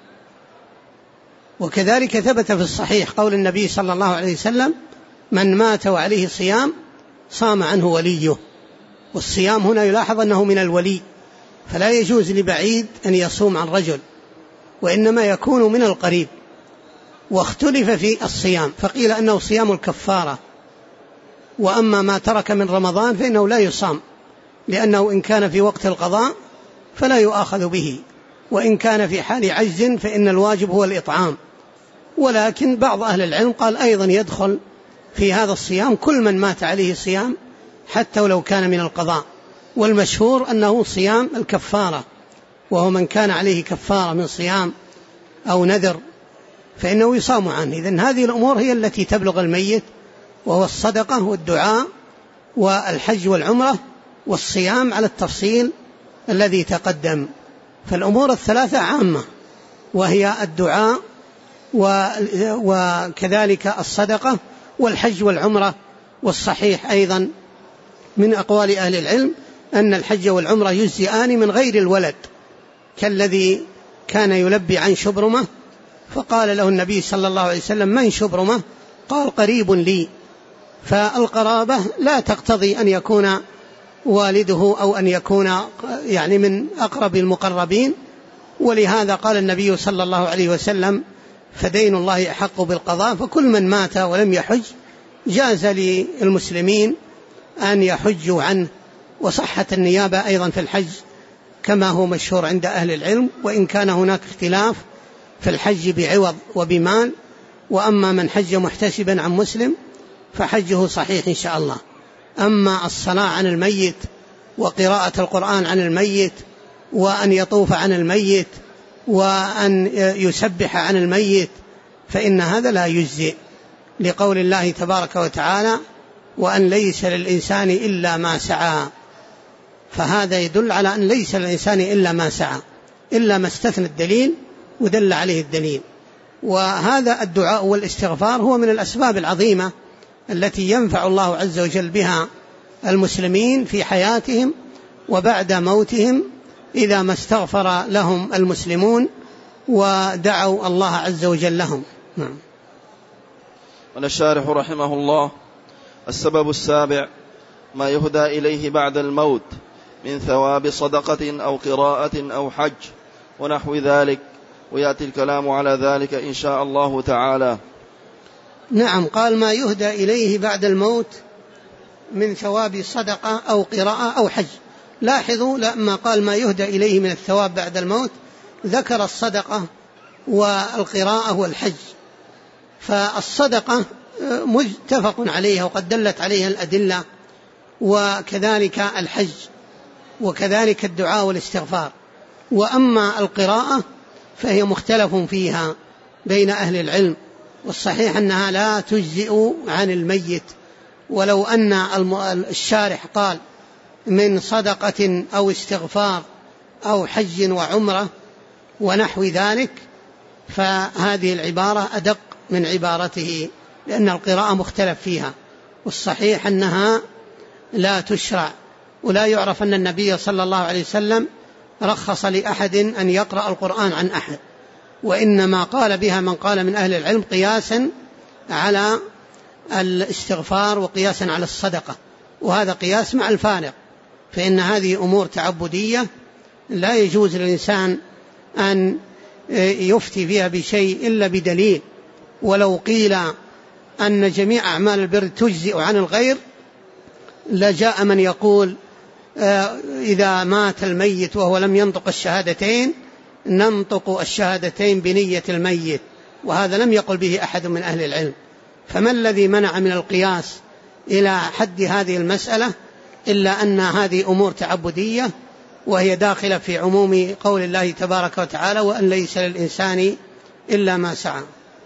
وكذلك ثبت في الصحيح قول النبي صلى الله عليه وسلم: من مات وعليه صيام صام عنه وليه. والصيام هنا يلاحظ أنه من الولي، فلا يجوز لبعيد أن يصوم عن رجل، وإنما يكون من القريب. واختلف في الصيام، فقيل أنه صيام الكفارة، وأما ما ترك من رمضان فإنه لا يصام، لأنه إن كان في وقت القضاء فلا يؤاخذ به، وإن كان في حال عجز فإن الواجب هو الإطعام. ولكن بعض أهل العلم قال أيضا يدخل في هذا الصيام كل من مات عليه صيام حتى ولو كان من القضاء. والمشهور أنه صيام الكفارة، وهو من كان عليه كفارة من صيام أو نذر فإنه يصام عنه. إذن هذه الأمور هي التي تبلغ الميت، وهو الصدقة والدعاء والحج والعمرة والصيام على التفصيل الذي تقدم. فالأمور الثلاثة عامة، وهي الدعاء وكذلك الصدقة والحج والعمرة. والصحيح أيضا من أقوال أهل العلم أن الحج والعمرة يجزئان من غير الولد، كالذي كان يلبي عن شبرمة فقال له النبي صلى الله عليه وسلم: من شبرمة؟ قال: قريب لي. فالقرابة لا تقتضي أن يكون والده أو أن يكون يعني من أقرب المقربين، ولهذا قال النبي صلى الله عليه وسلم: فدين الله أحق بالقضاء. فكل من مات ولم يحج جاز للمسلمين أن يحجوا عنه، وصحت النيابة أيضا في الحج كما هو مشهور عند أهل العلم، وإن كان هناك اختلاف في الحج بعوض وبمال. وأما من حج محتسبا عن مسلم فحجه صحيح إن شاء الله. أما الصلاة عن الميت وقراءة القرآن عن الميت وأن يطوف عن الميت وأن يسبح عن الميت فإن هذا لا يجزئ، لقول الله تبارك وتعالى: وأن ليس للإنسان إلا ما سعى. فهذا يدل على أن ليس للإنسان إلا ما سعى، إلا ما استثنى الدليل ودل عليه الدليل. وهذا الدعاء والاستغفار هو من الأسباب العظيمة التي ينفع الله عز وجل بها المسلمين في حياتهم وبعد موتهم، إذا ما استغفر لهم المسلمون ودعوا الله عز وجل لهم. قال الشارح رحمه الله: السبب السابع ما يهدى إليه بعد الموت من ثواب صدقة أو قراءة أو حج ونحو ذلك، ويأتي الكلام على ذلك إن شاء الله تعالى. نعم، قال ما يهدى إليه بعد الموت من ثواب صدقة أو قراءة أو حج. لاحظوا لما قال ما يهدى إليه من الثواب بعد الموت ذكر الصدقة والقراءة والحج. فالصدقة متفق عليها وقد دلت عليها الأدلة، وكذلك الحج، وكذلك الدعاء والاستغفار. وأما القراءة فهي مختلف فيها بين أهل العلم، والصحيح أنها لا تجزئ عن الميت. ولو أن الشارح قال من صدقة أو استغفار أو حج وعمرة ونحو ذلك فهذه العبارة أدق من عبارته، لأن القراءة مختلف فيها، والصحيح أنها لا تشرع. ولا يعرف أن النبي صلى الله عليه وسلم رخص لأحد أن يقرأ القرآن عن أحد، وإنما قال بها من قال من أهل العلم قياسا على الاستغفار وقياسا على الصدقة، وهذا قياس مع الفارق، فإن هذه أمور تعبدية لا يجوز للإنسان أن يفتي فيها بشيء إلا بدليل. ولو قيل أن جميع أعمال البر تجزئ عن الغير لجاء من يقول إذا مات الميت وهو لم ينطق الشهادتين ننطق الشهادتين بنية الميت، وهذا لم يقل به أحد من أهل العلم. فما الذي منع من القياس إلى حد هذه المسألة إلا أن هذه أمور تعبدية، وهي داخلة في عموم قول الله تبارك وتعالى: وأن ليس للإنسان إلا ما سعى.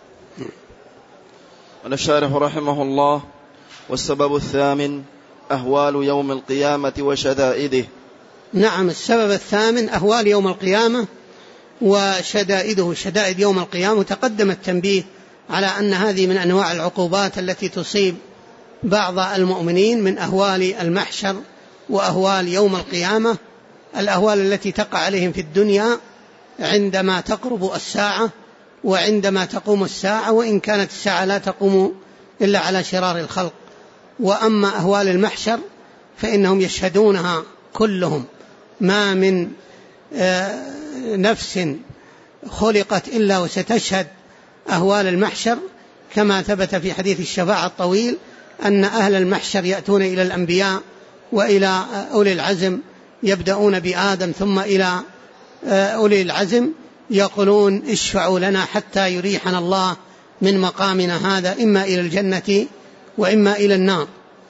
قال الشارح رحمه الله: والسبب الثامن أهوال يوم القيامة وشدائده. نعم، السبب الثامن أهوال يوم القيامة وشدائده. شدائد يوم القيامة تقدم التنبيه على أن هذه من أنواع العقوبات التي تصيب بعض المؤمنين من أهوال المحشر وأهوال يوم القيامة. الأهوال التي تقع عليهم في الدنيا عندما تقرب الساعة وعندما تقوم الساعة، وإن كانت الساعة لا تقوم إلا على شرار الخلق. وأما أهوال المحشر فإنهم يشهدونها كلهم، ما من نفس خلقت إلا وستشهد أهوال المحشر، كما ثبت في حديث الشفاعة الطويل أن أهل المحشر يأتون إلى الأنبياء وإلى أولي العزم، يبدأون بآدم ثم إلى أولي العزم، يقولون: اشفعوا لنا حتى يريحنا الله من مقامنا هذا، إما إلى الجنة وإما إلى النار.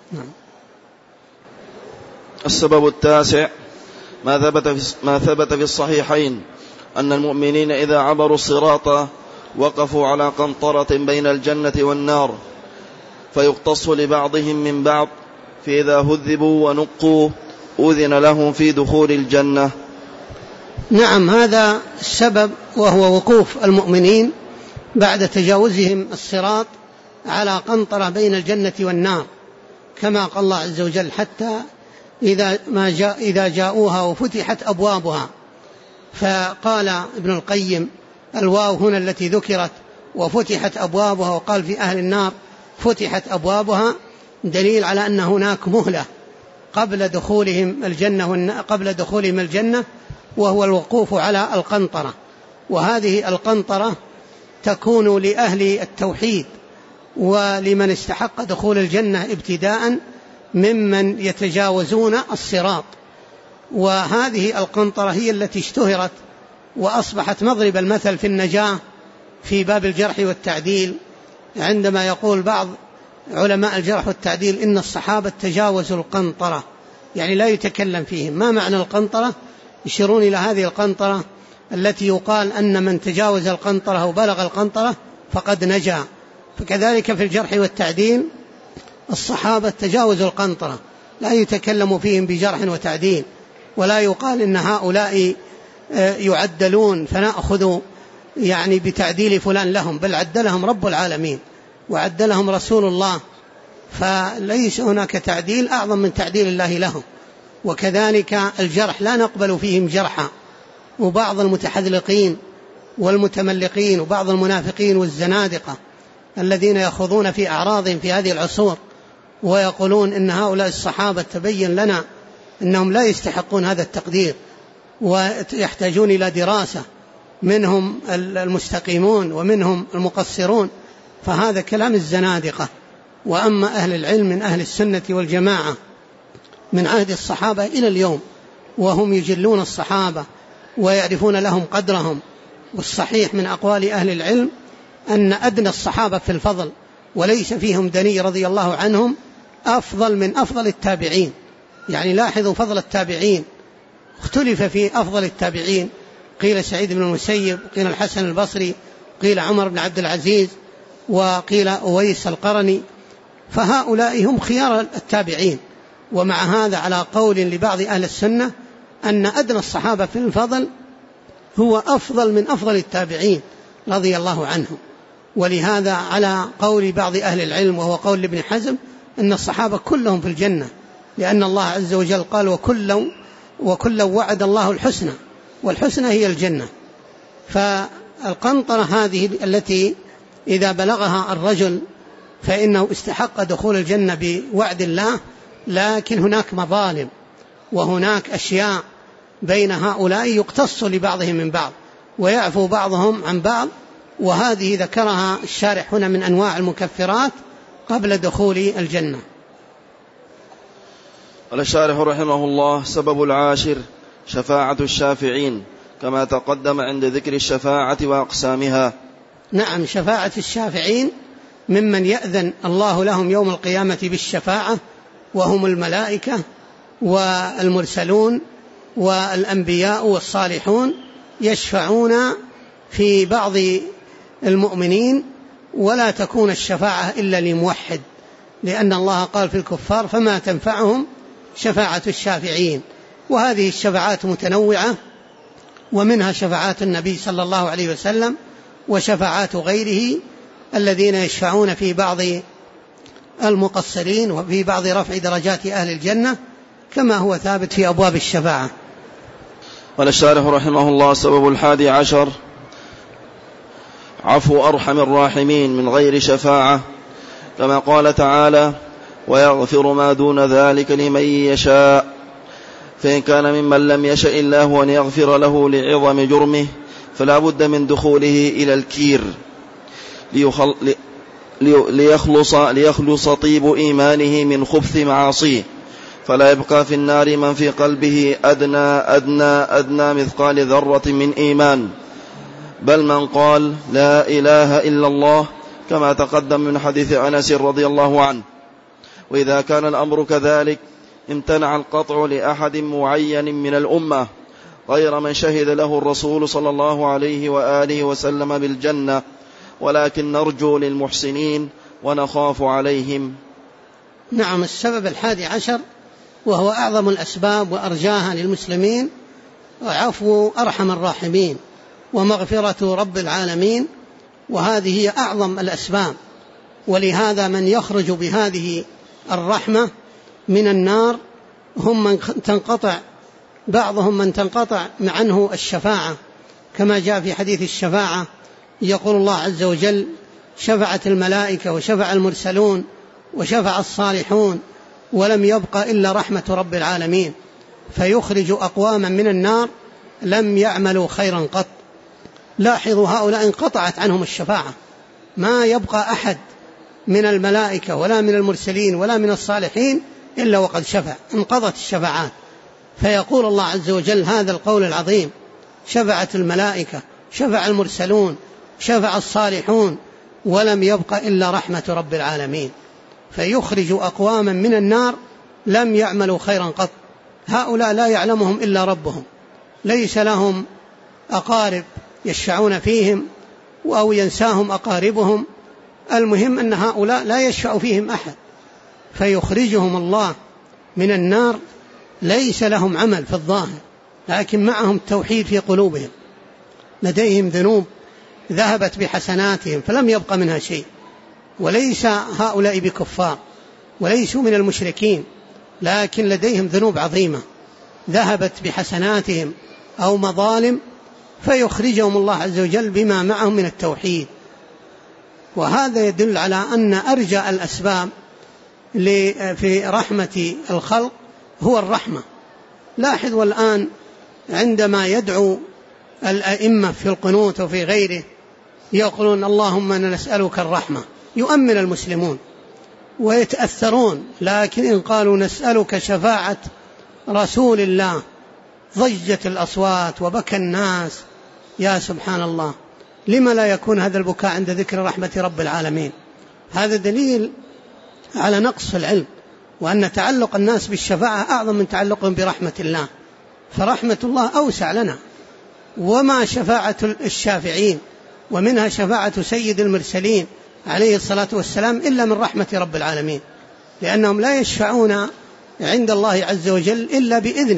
السبب التاسع ما ثبت في الصحيحين أن المؤمنين إذا عبروا الصراط وقفوا على قنطرة بين الجنة والنار فيقتص لبعضهم من بعض، فإذا هذبوا ونقوا أذن لهم في دخول الجنة. نعم، هذا السبب، وهو وقوف المؤمنين بعد تجاوزهم الصراط على قنطرة بين الجنة والنار، كما قال الله عز وجل: حتى إذا جاءوها وفتحت أبوابها. فقال ابن القيم: الواو هنا التي ذكرت وفتحت أبوابها، وقال في أهل النار فتحت أبوابها، دليل على أن هناك مهلة قبل دخولهم الجنة، وهو الوقوف على القنطرة. وهذه القنطرة تكون لأهل التوحيد ولمن استحق دخول الجنة ابتداء ممن يتجاوزون الصراط. وهذه القنطرة هي التي اشتهرت وأصبحت مضرب المثل في النجاة في باب الجرح والتعديل، عندما يقول بعض علماء الجرح والتعديل إن الصحابة تجاوزوا القنطرة، يعني لا يتكلم فيهم. ما معنى القنطرة؟ يشيرون إلى هذه القنطرة التي يقال أن من تجاوز القنطرة أو بلغ القنطرة فقد نجا. فكذلك في الجرح والتعديل الصحابة تجاوزوا القنطرة، لا يتكلم فيهم بجرح وتعديل، ولا يقال إن هؤلاء يعدلون فنأخذ يعني بتعديل فلان لهم، بل عدلهم رب العالمين وعدلهم رسول الله، فليس هناك تعديل أعظم من تعديل الله لهم. وكذلك الجرح لا نقبل فيهم جرحا. وبعض المتحذلقين والمتملقين وبعض المنافقين والزنادقة الذين يخوضون في أعراضهم في هذه العصور ويقولون إن هؤلاء الصحابة تبين لنا أنهم لا يستحقون هذا التقدير ويحتاجون إلى دراسة، منهم المستقيمون ومنهم المقصرون، فهذا كلام الزنادقة. وأما أهل العلم من أهل السنة والجماعة من عهد الصحابة إلى اليوم وهم يجلون الصحابة ويعرفون لهم قدرهم، والصحيح من أقوال أهل العلم أن أدنى الصحابة في الفضل وليس فيهم دني رضي الله عنهم أفضل من أفضل التابعين. يعني لاحظوا فضل التابعين، اختلف في أفضل التابعين، قيل سعيد بن المسيب، قيل الحسن البصري، قيل عمر بن عبد العزيز، وقيل أويس القرني، فهؤلاء هم خيار التابعين. ومع هذا على قول لبعض أهل السنة أن أدنى الصحابة في الفضل هو أفضل من أفضل التابعين رضي الله عنهم. ولهذا على قول بعض أهل العلم وهو قول ابن حزم أن الصحابة كلهم في الجنة، لأن الله عز وجل قال وكلا وعد الله الحسنى، والحسنى هي الجنة. فالقنطرة هذه التي إذا بلغها الرجل فإنه استحق دخول الجنة بوعد الله، لكن هناك مظالم وهناك أشياء بين هؤلاء يقتص لبعضهم من بعض ويعفو بعضهم عن بعض، وهذه ذكرها الشارح هنا من أنواع المكفرات قبل دخول الجنة. قال الشارح رحمه الله: سبب العاشر شفاعة الشافعين، كما تقدم عند ذكر الشفاعة وأقسامها. نعم، شفاعة الشافعين ممن يأذن الله لهم يوم القيامة بالشفاعة، وهم الملائكة والمرسلون والأنبياء والصالحون، يشفعون في بعض المؤمنين، ولا تكون الشفاعة إلا لموحد، لأن الله قال في الكفار: فما تنفعهم شفاعة الشافعين. وهذه الشفاعات متنوعة، ومنها شفاعات النبي صلى الله عليه وسلم وشفاعات غيره الذين يشفعون في بعض المقصرين وفي بعض رفع درجات أهل الجنة، كما هو ثابت في أبواب الشفاعة. قال الشارح رحمه الله: سبب 11 عفو أرحم الراحمين من غير شفاعة، كما قال تعالى: ويغفر ما دون ذلك لمن يشاء. فإن كان ممن لم يشأ الله أن يغفر له لعظم جرمه فلا بد من دخوله إلى الكير ليخلص طيب إيمانه من خبث معاصيه، فلا يبقى في النار من في قلبه أدنى مثقال ذرة من إيمان، بل من قال لا إله إلا الله، كما تقدم من حديث أنس رضي الله عنه. وإذا كان الأمر كذلك امتنع القطع لأحد معين من الأمة غير من شهد له الرسول صلى الله عليه وآله وسلم بالجنة، ولكن نرجو للمحسنين ونخاف عليهم. نعم، السبب 11 وهو أعظم الأسباب وأرجاها للمسلمين وعفو أرحم الراحمين ومغفرة رب العالمين، وهذه هي أعظم الأسباب. ولهذا من يخرج بهذه الرحمة من النار هم من تنقطع، بعضهم من تنقطع عنه الشفاعة، كما جاء في حديث الشفاعة يقول الله عز وجل: شفعت الملائكة وشفع المرسلون وشفع الصالحون ولم يبق إلا رحمة رب العالمين، فيخرج أقواما من النار لم يعملوا خيرا قط. لاحظوا هؤلاء انقطعت عنهم الشفاعة، ما يبقى أحد من الملائكة ولا من المرسلين ولا من الصالحين إلا وقد شفع، انقضت الشفاعات. فيقول الله عز وجل هذا القول العظيم: شفعت الملائكة، شفع المرسلون، شفع الصالحون ولم يبق إلا رحمة رب العالمين. فيخرج أقواما من النار لم يعملوا خيرا قط. هؤلاء لا يعلمهم إلا ربهم، ليس لهم أقارب يشفعون فيهم أو ينساهم أقاربهم، المهم أن هؤلاء لا يشفع فيهم أحد، فيخرجهم الله من النار ليس لهم عمل في الظاهر، لكن معهم التوحيد في قلوبهم، لديهم ذنوب ذهبت بحسناتهم فلم يبق منها شيء، وليس هؤلاء بكفار وليسوا من المشركين، لكن لديهم ذنوب عظيمة ذهبت بحسناتهم أو مظالم، فيخرجهم الله عز وجل بما معهم من التوحيد. وهذا يدل على أن أرجى الأسباب في رحمة الخلق هو الرحمة. لاحظوا الآن عندما يدعو الأئمة في القنوت وفي غيره يقولون: اللهم إنا نسألك الرحمة، يؤمن المسلمون ويتأثرون، لكن إن قالوا نسألك شفاعة رسول الله ضجت الأصوات وبكى الناس. يا سبحان الله، لما لا يكون هذا البكاء عند ذكر رحمة رب العالمين؟ هذا دليل على نقص العلم، وأن تعلق الناس بالشفاعة أعظم من تعلقهم برحمة الله، فرحمة الله أوسع لنا. وما شفاعة الشافعين ومنها شفاعة سيد المرسلين عليه الصلاة والسلام إلا من رحمة رب العالمين، لأنهم لا يشفعون عند الله عز وجل إلا بإذنه.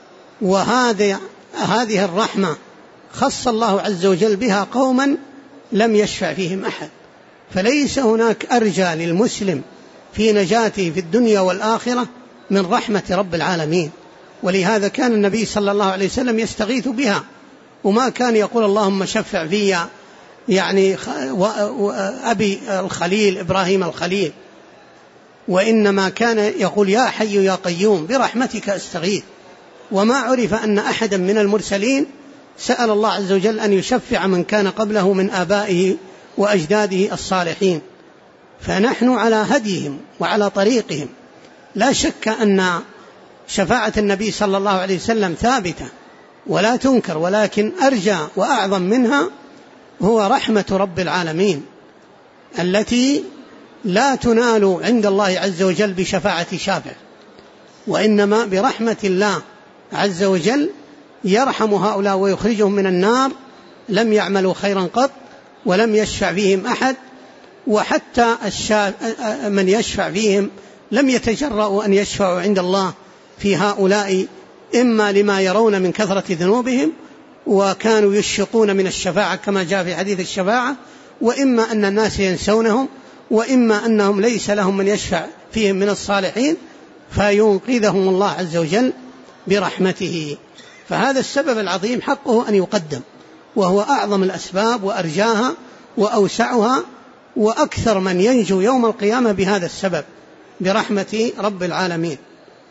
وهذه الرحمة خص الله عز وجل بها قوما لم يشفع فيهم أحد، فليس هناك أرجى للمسلم في نجاته في الدنيا والآخرة من رحمة رب العالمين. ولهذا كان النبي صلى الله عليه وسلم يستغيث بها، وما كان يقول اللهم شفع في يعني أبي الخليل إبراهيم الخليل، وإنما كان يقول: يا حي يا قيوم برحمتك أستغيث. وما عرف أن أحدا من المرسلين سأل الله عز وجل أن يشفع من كان قبله من آبائه وأجداده الصالحين. فنحن على هديهم وعلى طريقهم، لا شك أن شفاعة النبي صلى الله عليه وسلم ثابتة ولا تنكر، ولكن أرجى وأعظم منها هو رحمة رب العالمين التي لا تنال عند الله عز وجل بشفاعة شافع، وإنما برحمة الله عز وجل يرحم هؤلاء ويخرجهم من النار لم يعملوا خيرا قط ولم يشفع فيهم أحد، وحتى من يشفع فيهم لم يتجرؤوا أن يشفعوا عند الله في هؤلاء، إما لما يرون من كثرة ذنوبهم وكانوا يشفقون من الشفاعة كما جاء في حديث الشفاعة، وإما أن الناس ينسونهم، وإما أنهم ليس لهم من يشفع فيهم من الصالحين فينقذهم الله عز وجل برحمته. فهذا السبب العظيم حقه أن يقدم، وهو أعظم الأسباب وأرجاها وأوسعها، وأكثر من ينجو يوم القيامة بهذا السبب برحمة رب العالمين.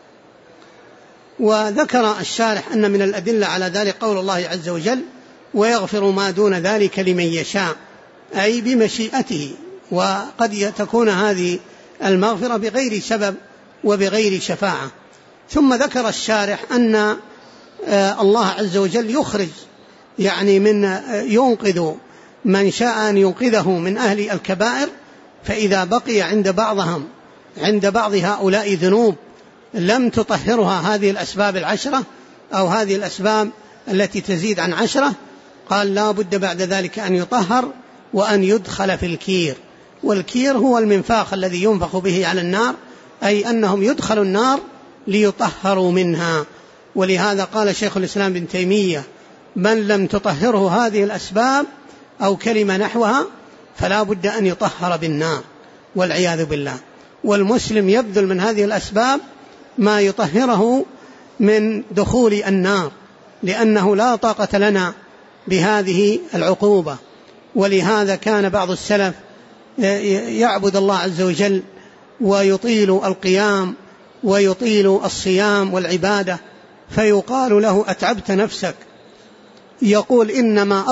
وذكر الشارح أن من الأدلة على ذلك قول الله عز وجل: ويغفر ما دون ذلك لمن يشاء، أي بمشيئته. وقد تكون هذه المغفرة بغير سبب وبغير شفاعة. ثم ذكر الشارح أن الله عز وجل يخرج يعني ينقذ من شاء أن ينقذه من أهل الكبائر، فإذا بقي عند بعض هؤلاء ذنوب لم تطهرها هذه الأسباب 10 أو هذه الأسباب التي تزيد عن 10، قال لا بد بعد ذلك أن يطهر وأن يدخل في الكير. والكير هو المنفاخ الذي ينفخ به على النار، أي أنهم يدخلوا النار ليطهروا منها. ولهذا قال شيخ الإسلام ابن تيمية: من لم تطهره هذه الأسباب أو كلمة نحوها فلا بد أن يطهر بالنار والعياذ بالله. والمسلم يبذل من هذه الأسباب ما يطهره من دخول النار، لأنه لا طاقة لنا بهذه العقوبة. ولهذا كان بعض السلف يعبد الله عز وجل ويطيل القيام ويطيل الصيام والعبادة، فيقال له: أتعبت نفسك. يقول: إنما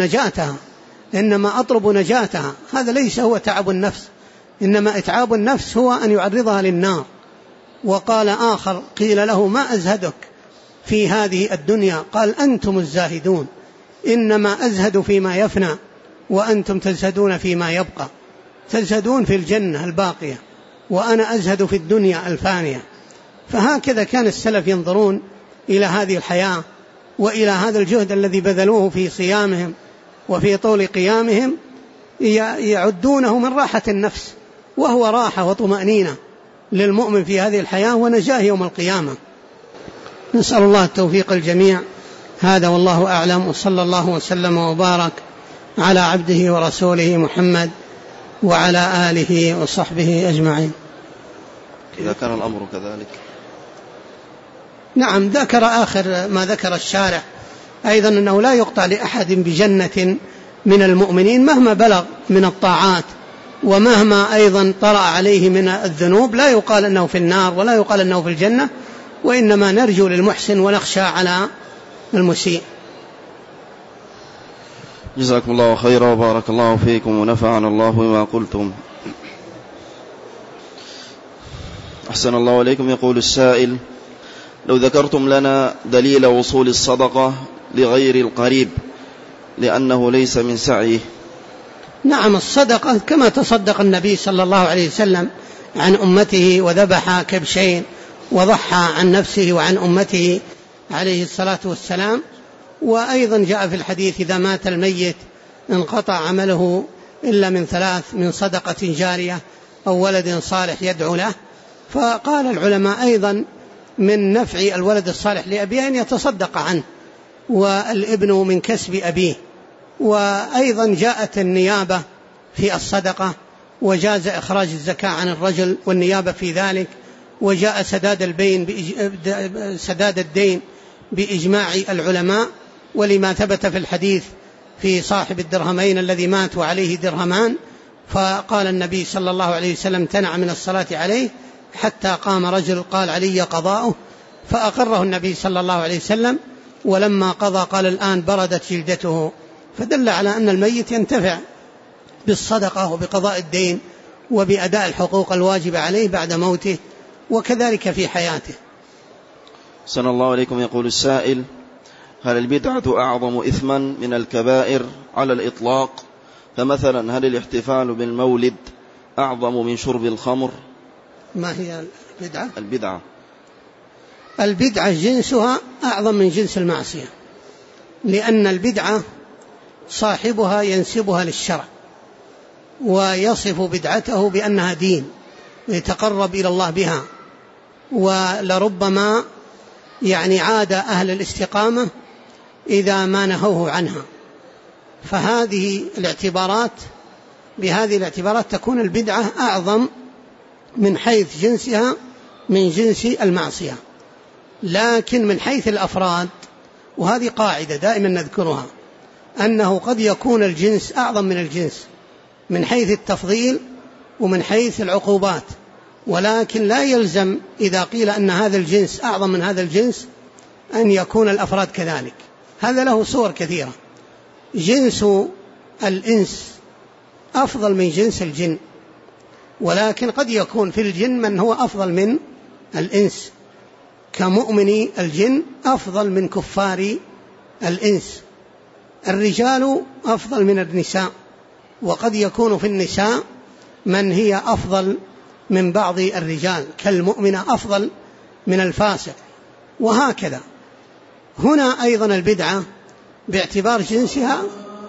أطلب نجاتها. هذا ليس هو تعب النفس، إنما إتعاب النفس هو أن يعرضها للنار. وقال آخر قيل له: ما أزهدك في هذه الدنيا؟ قال: أنتم الزاهدون، إنما أزهد فيما يفنى وأنتم تزهدون فيما يبقى، تزهدون في الجنة الباقية وأنا أزهد في الدنيا الفانية. فهكذا كان السلف ينظرون إلى هذه الحياة وإلى هذا الجهد الذي بذلوه في صيامهم وفي طول قيامهم، يعدونه من راحة النفس، وهو راحة وطمأنينة للمؤمن في هذه الحياة ونجاه يوم القيامة. نسأل الله التوفيق الجميع. هذا والله أعلم، وصلى الله وسلم وبارك على عبده ورسوله محمد وعلى آله وصحبه أجمعين. إذا كان الأمر كذلك، نعم، ذكر آخر ما ذكر الشارع أيضا أنه لا يقطع لأحد بجنة من المؤمنين مهما بلغ من الطاعات، ومهما أيضا طرأ عليه من الذنوب، لا يقال أنه في النار ولا يقال أنه في الجنة، وإنما نرجو للمحسن ونخشى على المسيء. جزاكم الله خيرا وبارك الله فيكم ونفعنا الله بما قلتم. أحسن الله إليكم. يقول السائل: لو ذكرتم لنا دليل وصول الصدقة لغير القريب لأنه ليس من سعيه. نعم، الصدقة كما تصدق النبي صلى الله عليه وسلم عن أمته وذبح كبشين وضحى عن نفسه وعن أمته عليه الصلاة والسلام. وأيضا جاء في الحديث: إذا مات الميت انقطع عمله إلا من ثلاث: من صدقة جارية أو ولد صالح يدعو له. فقال العلماء أيضا من نفع الولد الصالح لأبيه أن يتصدق عنه، والابن من كسب أبيه. وأيضا جاءت النيابة في الصدقة، وجاز إخراج الزكاة عن الرجل والنيابة في ذلك، وجاء سداد الدين بإجماع العلماء، ولما ثبت في الحديث في صاحب الدرهمين الذي مات وعليه درهمان، فقال النبي صلى الله عليه وسلم: تنع من الصلاة عليه، حتى قام رجل قال: علي قضاؤه، فأقره النبي صلى الله عليه وسلم، ولما قضى قال: الآن بردت جلدته. فدل على أن الميت ينتفع بالصدقة وبقضاء الدين وبأداء الحقوق الواجبة عليه بعد موته، وكذلك في حياته. صلى الله عليكم. يقول السائل: هل البدعة أعظم إثما من الكبائر على الإطلاق؟ فمثلا هل الاحتفال بالمولد أعظم من شرب الخمر؟ ما هي البدعة؟ البدعة جنسها أعظم من جنس المعصية، لأن البدعة صاحبها ينسبها للشرع ويصف بدعته بأنها دين ويتقرب إلى الله بها، ولربما عاد أهل الاستقامة إذا ما نهوه عنها. فهذه الاعتبارات، بهذه الاعتبارات تكون البدعة أعظم من حيث جنسها من جنس المعصية. لكن من حيث الأفراد، وهذه قاعدة دائما نذكرها، أنه قد يكون الجنس أعظم من الجنس من حيث التفضيل ومن حيث العقوبات، ولكن لا يلزم إذا قيل أن هذا الجنس أعظم من هذا الجنس أن يكون الأفراد كذلك. هذا له صور كثيرة. جنس الإنس أفضل من جنس الجن، ولكن قد يكون في الجن من هو أفضل من الإنس، كمؤمني الجن أفضل من كفار الإنس. الرجال أفضل من النساء، وقد يكون في النساء من هي أفضل من بعض الرجال، كالمؤمنة أفضل من الفاسق، وهكذا. هنا أيضا البدعة باعتبار جنسها،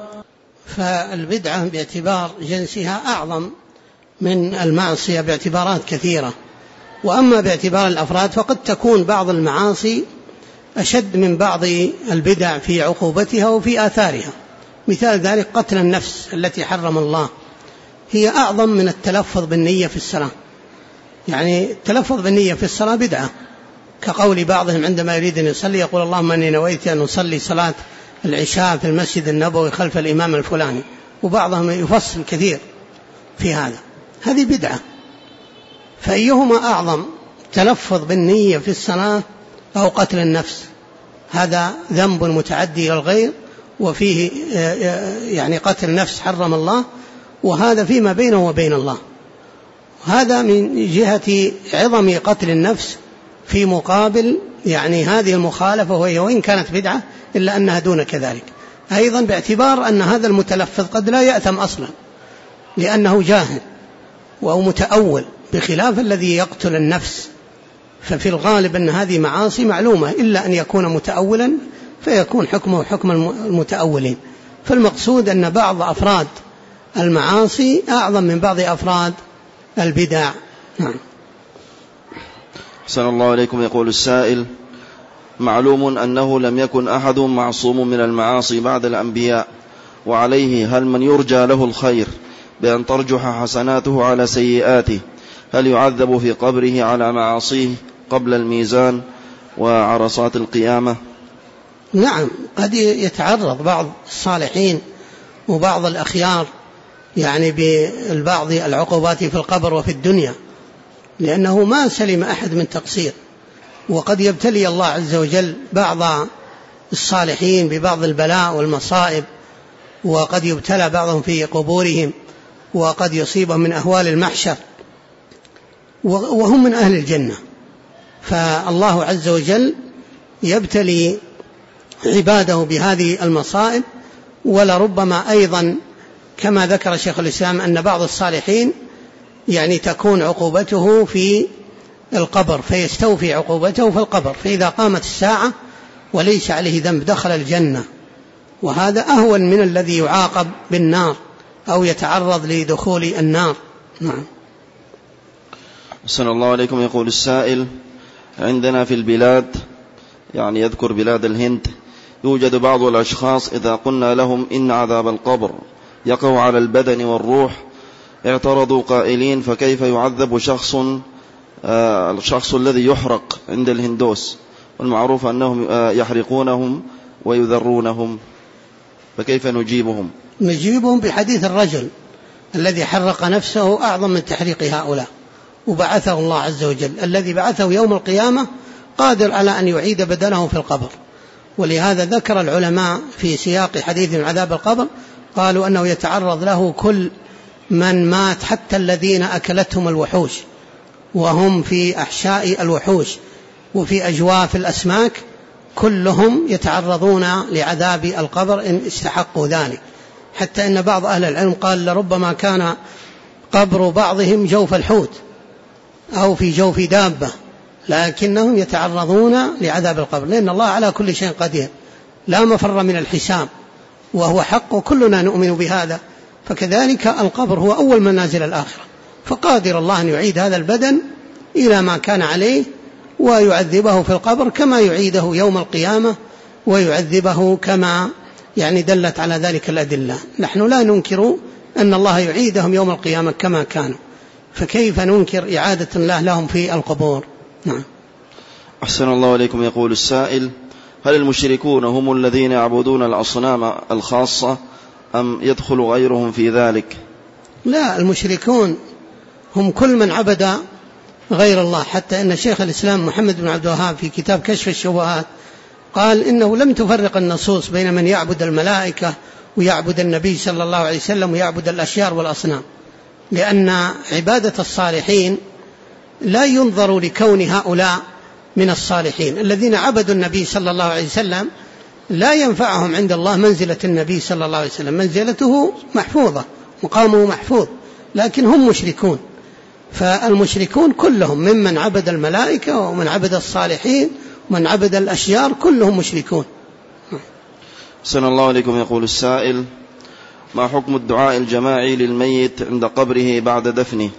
فالبدعة باعتبار جنسها أعظم من المعصية باعتبارات كثيرة. وأما باعتبار الأفراد فقد تكون بعض المعاصي أشد من بعض البدع في عقوبتها وفي آثارها. مثال ذلك قتل النفس التي حرم الله، هي أعظم من التلفظ بالنية في الصلاة. يعني التلفظ بالنية في الصلاة بدعة، كقول بعضهم عندما يريد أن يصلي يقول اللهم أني نويت أن أصلي صلاة العشاء في المسجد النبوي خلف الإمام الفلاني، وبعضهم يفصل كثير في هذا، هذه بدعة. فأيهما أعظم، تلفظ بالنية في الصلاة أو قتل النفس؟ هذا ذنب متعدي إلى الغير، وفيه يعني قتل نفس حرم الله، وهذا فيما بينه وبين الله. هذا من جهة عظم قتل النفس في مقابل يعني هذه المخالفة، وهي وإن كانت بدعة إلا أنها دون كذلك. أيضا باعتبار أن هذا المتلفظ قد لا يأثم أصلا لأنه جاهل أو متأول، بخلاف الذي يقتل النفس، ففي الغالب أن هذه معاصي معلومة، إلا أن يكون متأولا فيكون حكمه حكم المتأولين. فالمقصود أن بعض أفراد المعاصي أعظم من بعض أفراد البدع. نعم. أحسن الله عليكم. يقول السائل: معلوم أنه لم يكن أحد معصوم من المعاصي بعد الأنبياء، وعليه هل من يرجى له الخير بأن ترجح حسناته على سيئاته هل يعذب في قبره على معاصيه قبل الميزان وعرصات القيامة؟ نعم، قد يتعرض بعض الصالحين وبعض الأخيار يعني بالبعض العقوبات في القبر وفي الدنيا، لأنه ما سلم أحد من تقصير. وقد يبتلي الله عز وجل بعض الصالحين ببعض البلاء والمصائب، وقد يبتلى بعضهم في قبورهم، وقد يصيبهم من أهوال المحشر وهم من أهل الجنة. فالله عز وجل يبتلي عباده بهذه المصائب. ولربما أيضا كما ذكر شيخ الإسلام أن بعض الصالحين يعني تكون عقوبته في القبر، فيستوفي عقوبته في القبر، فإذا قامت الساعة وليس عليه ذنب دخل الجنة، وهذا أهون من الذي يعاقب بالنار أو يتعرض لدخول النار. نعم. أحسن الله عليكم. يقول السائل: عندنا في البلاد، يعني يذكر بلاد الهند، يوجد بعض الأشخاص إذا قلنا لهم إن عذاب القبر يقع على البدن والروح اعترضوا قائلين: فكيف يعذب الشخص الذي يحرق عند الهندوس، والمعروف أنهم يحرقونهم ويذرونهم، فكيف نجيبهم؟ نجيبهم بحديث الرجل الذي حرق نفسه أعظم من تحريق هؤلاء، وبعثه الله عز وجل الذي بعثه يوم القيامة قادر على أن يعيد بدنه في القبر. ولهذا ذكر العلماء في سياق حديث عذاب القبر قالوا أنه يتعرض له كل من مات، حتى الذين أكلتهم الوحوش وهم في أحشاء الوحوش وفي أجواف الأسماك، كلهم يتعرضون لعذاب القبر إن استحقوا ذلك. حتى إن بعض أهل العلم قال لربما كان قبر بعضهم جوف الحوت أو في جوف دابة، لكنهم يتعرضون لعذاب القبر، لأن الله على كل شيء قدير، لا مفر من الحساب، وهو حق وكلنا نؤمن بهذا. فكذلك القبر هو أول منازل الآخرة، فقادر الله أن يعيد هذا البدن إلى ما كان عليه ويعذبه في القبر كما يعيده يوم القيامة، ويعذبه كما يعني دلت على ذلك الأدلة. نحن لا ننكر أن الله يعيدهم يوم القيامة كما كانوا، فكيف ننكر إعادة الله لهم في القبور؟ نعم. أحسن الله عليكم. يقول السائل: هل المشركون هم الذين يعبدون الأصنام الخاصة أم يدخل غيرهم في ذلك؟ لا، المشركون هم كل من عبد غير الله. حتى أن شيخ الإسلام محمد بن عبد الوهاب في كتاب كشف الشبهات قال إنه لم تفرق النصوص بين من يعبد الملائكة ويعبد النبي صلى الله عليه وسلم ويعبد الأشجار والأصنام، لأن عبادة الصالحين لا ينظر لكون هؤلاء من الصالحين. الذين عبدوا النبي صلى الله عليه وسلم لا ينفعهم عند الله منزلة النبي صلى الله عليه وسلم، منزلته محفوظة، مقامه محفوظ، لكن هم مشركون. فالمشركون كلهم ممن عبد الملائكة ومن عبد الصالحين ومن عبد الأشجار كلهم مشركون. أحسن الله عليكم. يقول السائل: ما حكم الدعاء الجماعي للميت عند قبره بعد دفنه؟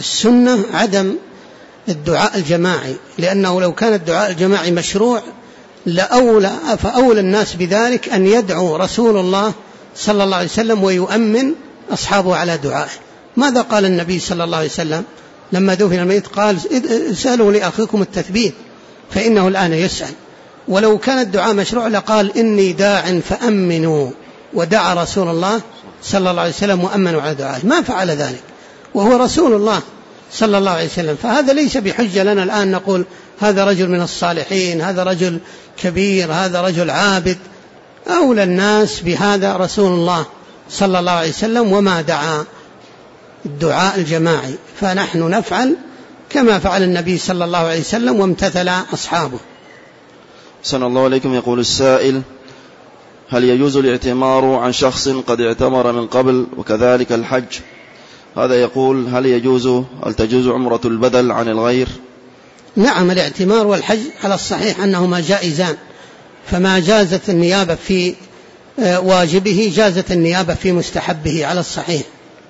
السنة عدم الدعاء الجماعي، لأنه لو كان الدعاء الجماعي مشروع فأولى الناس بذلك أن يدعو رسول الله صلى الله عليه وسلم ويؤمن أصحابه على دعائه. ماذا قال النبي صلى الله عليه وسلم لما دفن الميت؟ قال اسألوا لأخيكم التثبيت فإنه الآن يسأل. ولو كان الدعاء مشروع لقال إني داع فأمنوا، ودعا رسول الله صلى الله عليه وسلم وأمنوا على دعائه. ما فعل ذلك وهو رسول الله صلى الله عليه وسلم. فهذا ليس بحجة لنا الآن نقول هذا رجل من الصالحين، هذا رجل كبير، هذا رجل عابد. أولى الناس بهذا رسول الله صلى الله عليه وسلم وما دعا الدعاء الجماعي، فنحن نفعل كما فعل النبي صلى الله عليه وسلم وامتثل أصحابه. صلى الله عليكم. يقول السائل: هل يجوز الاعتمار عن شخص قد اعتمر من قبل وكذلك الحج؟ هذا يقول: هل تجوز عمرة البدل عن الغير؟ نعم، الاعتمار والحج على الصحيح أنهما جائزان، فما جازت النيابة في واجبه جازت النيابة في مستحبه على الصحيح.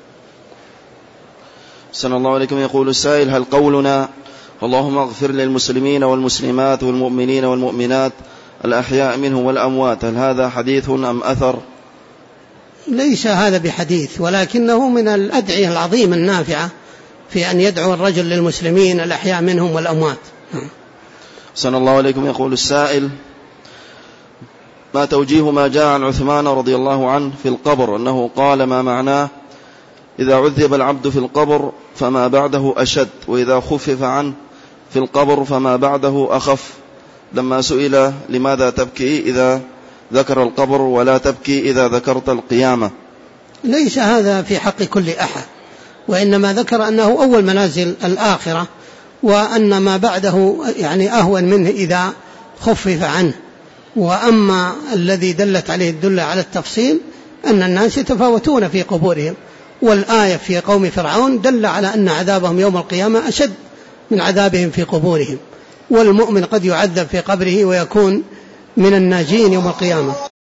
صلى الله عليكم. يقول السائل: هل قولنا اللهم اغفر للمسلمين والمسلمات والمؤمنين والمؤمنات الأحياء منهم والأموات، هل هذا حديث أم أثر؟ ليس هذا بحديث، ولكنه من الأدعية العظيمة النافعة في أن يدعو الرجل للمسلمين الأحياء منهم والأموات. صلى الله عليكم. يقول السائل: ما توجيه ما جاء عن عثمان رضي الله عنه في القبر أنه قال ما معناه: إذا عذب العبد في القبر فما بعده أشد، وإذا خفف عنه في القبر فما بعده أخف، لما سئل لماذا تبكي إذا ذكر القبر ولا تبكي إذا ذكرت القيامة؟ ليس هذا في حق كل أحد، وإنما ذكر أنه أول منازل الآخرة، وأن ما بعده يعني أهون منه إذا خفف عنه. وأما الذي دلت عليه الدلة على التفصيل أن الناس يتفاوتون في قبورهم، والآية في قوم فرعون دل على أن عذابهم يوم القيامة أشد من عذابهم في قبورهم، والمؤمن قد يعذب في قبره ويكون من الناجين يوم القيامة.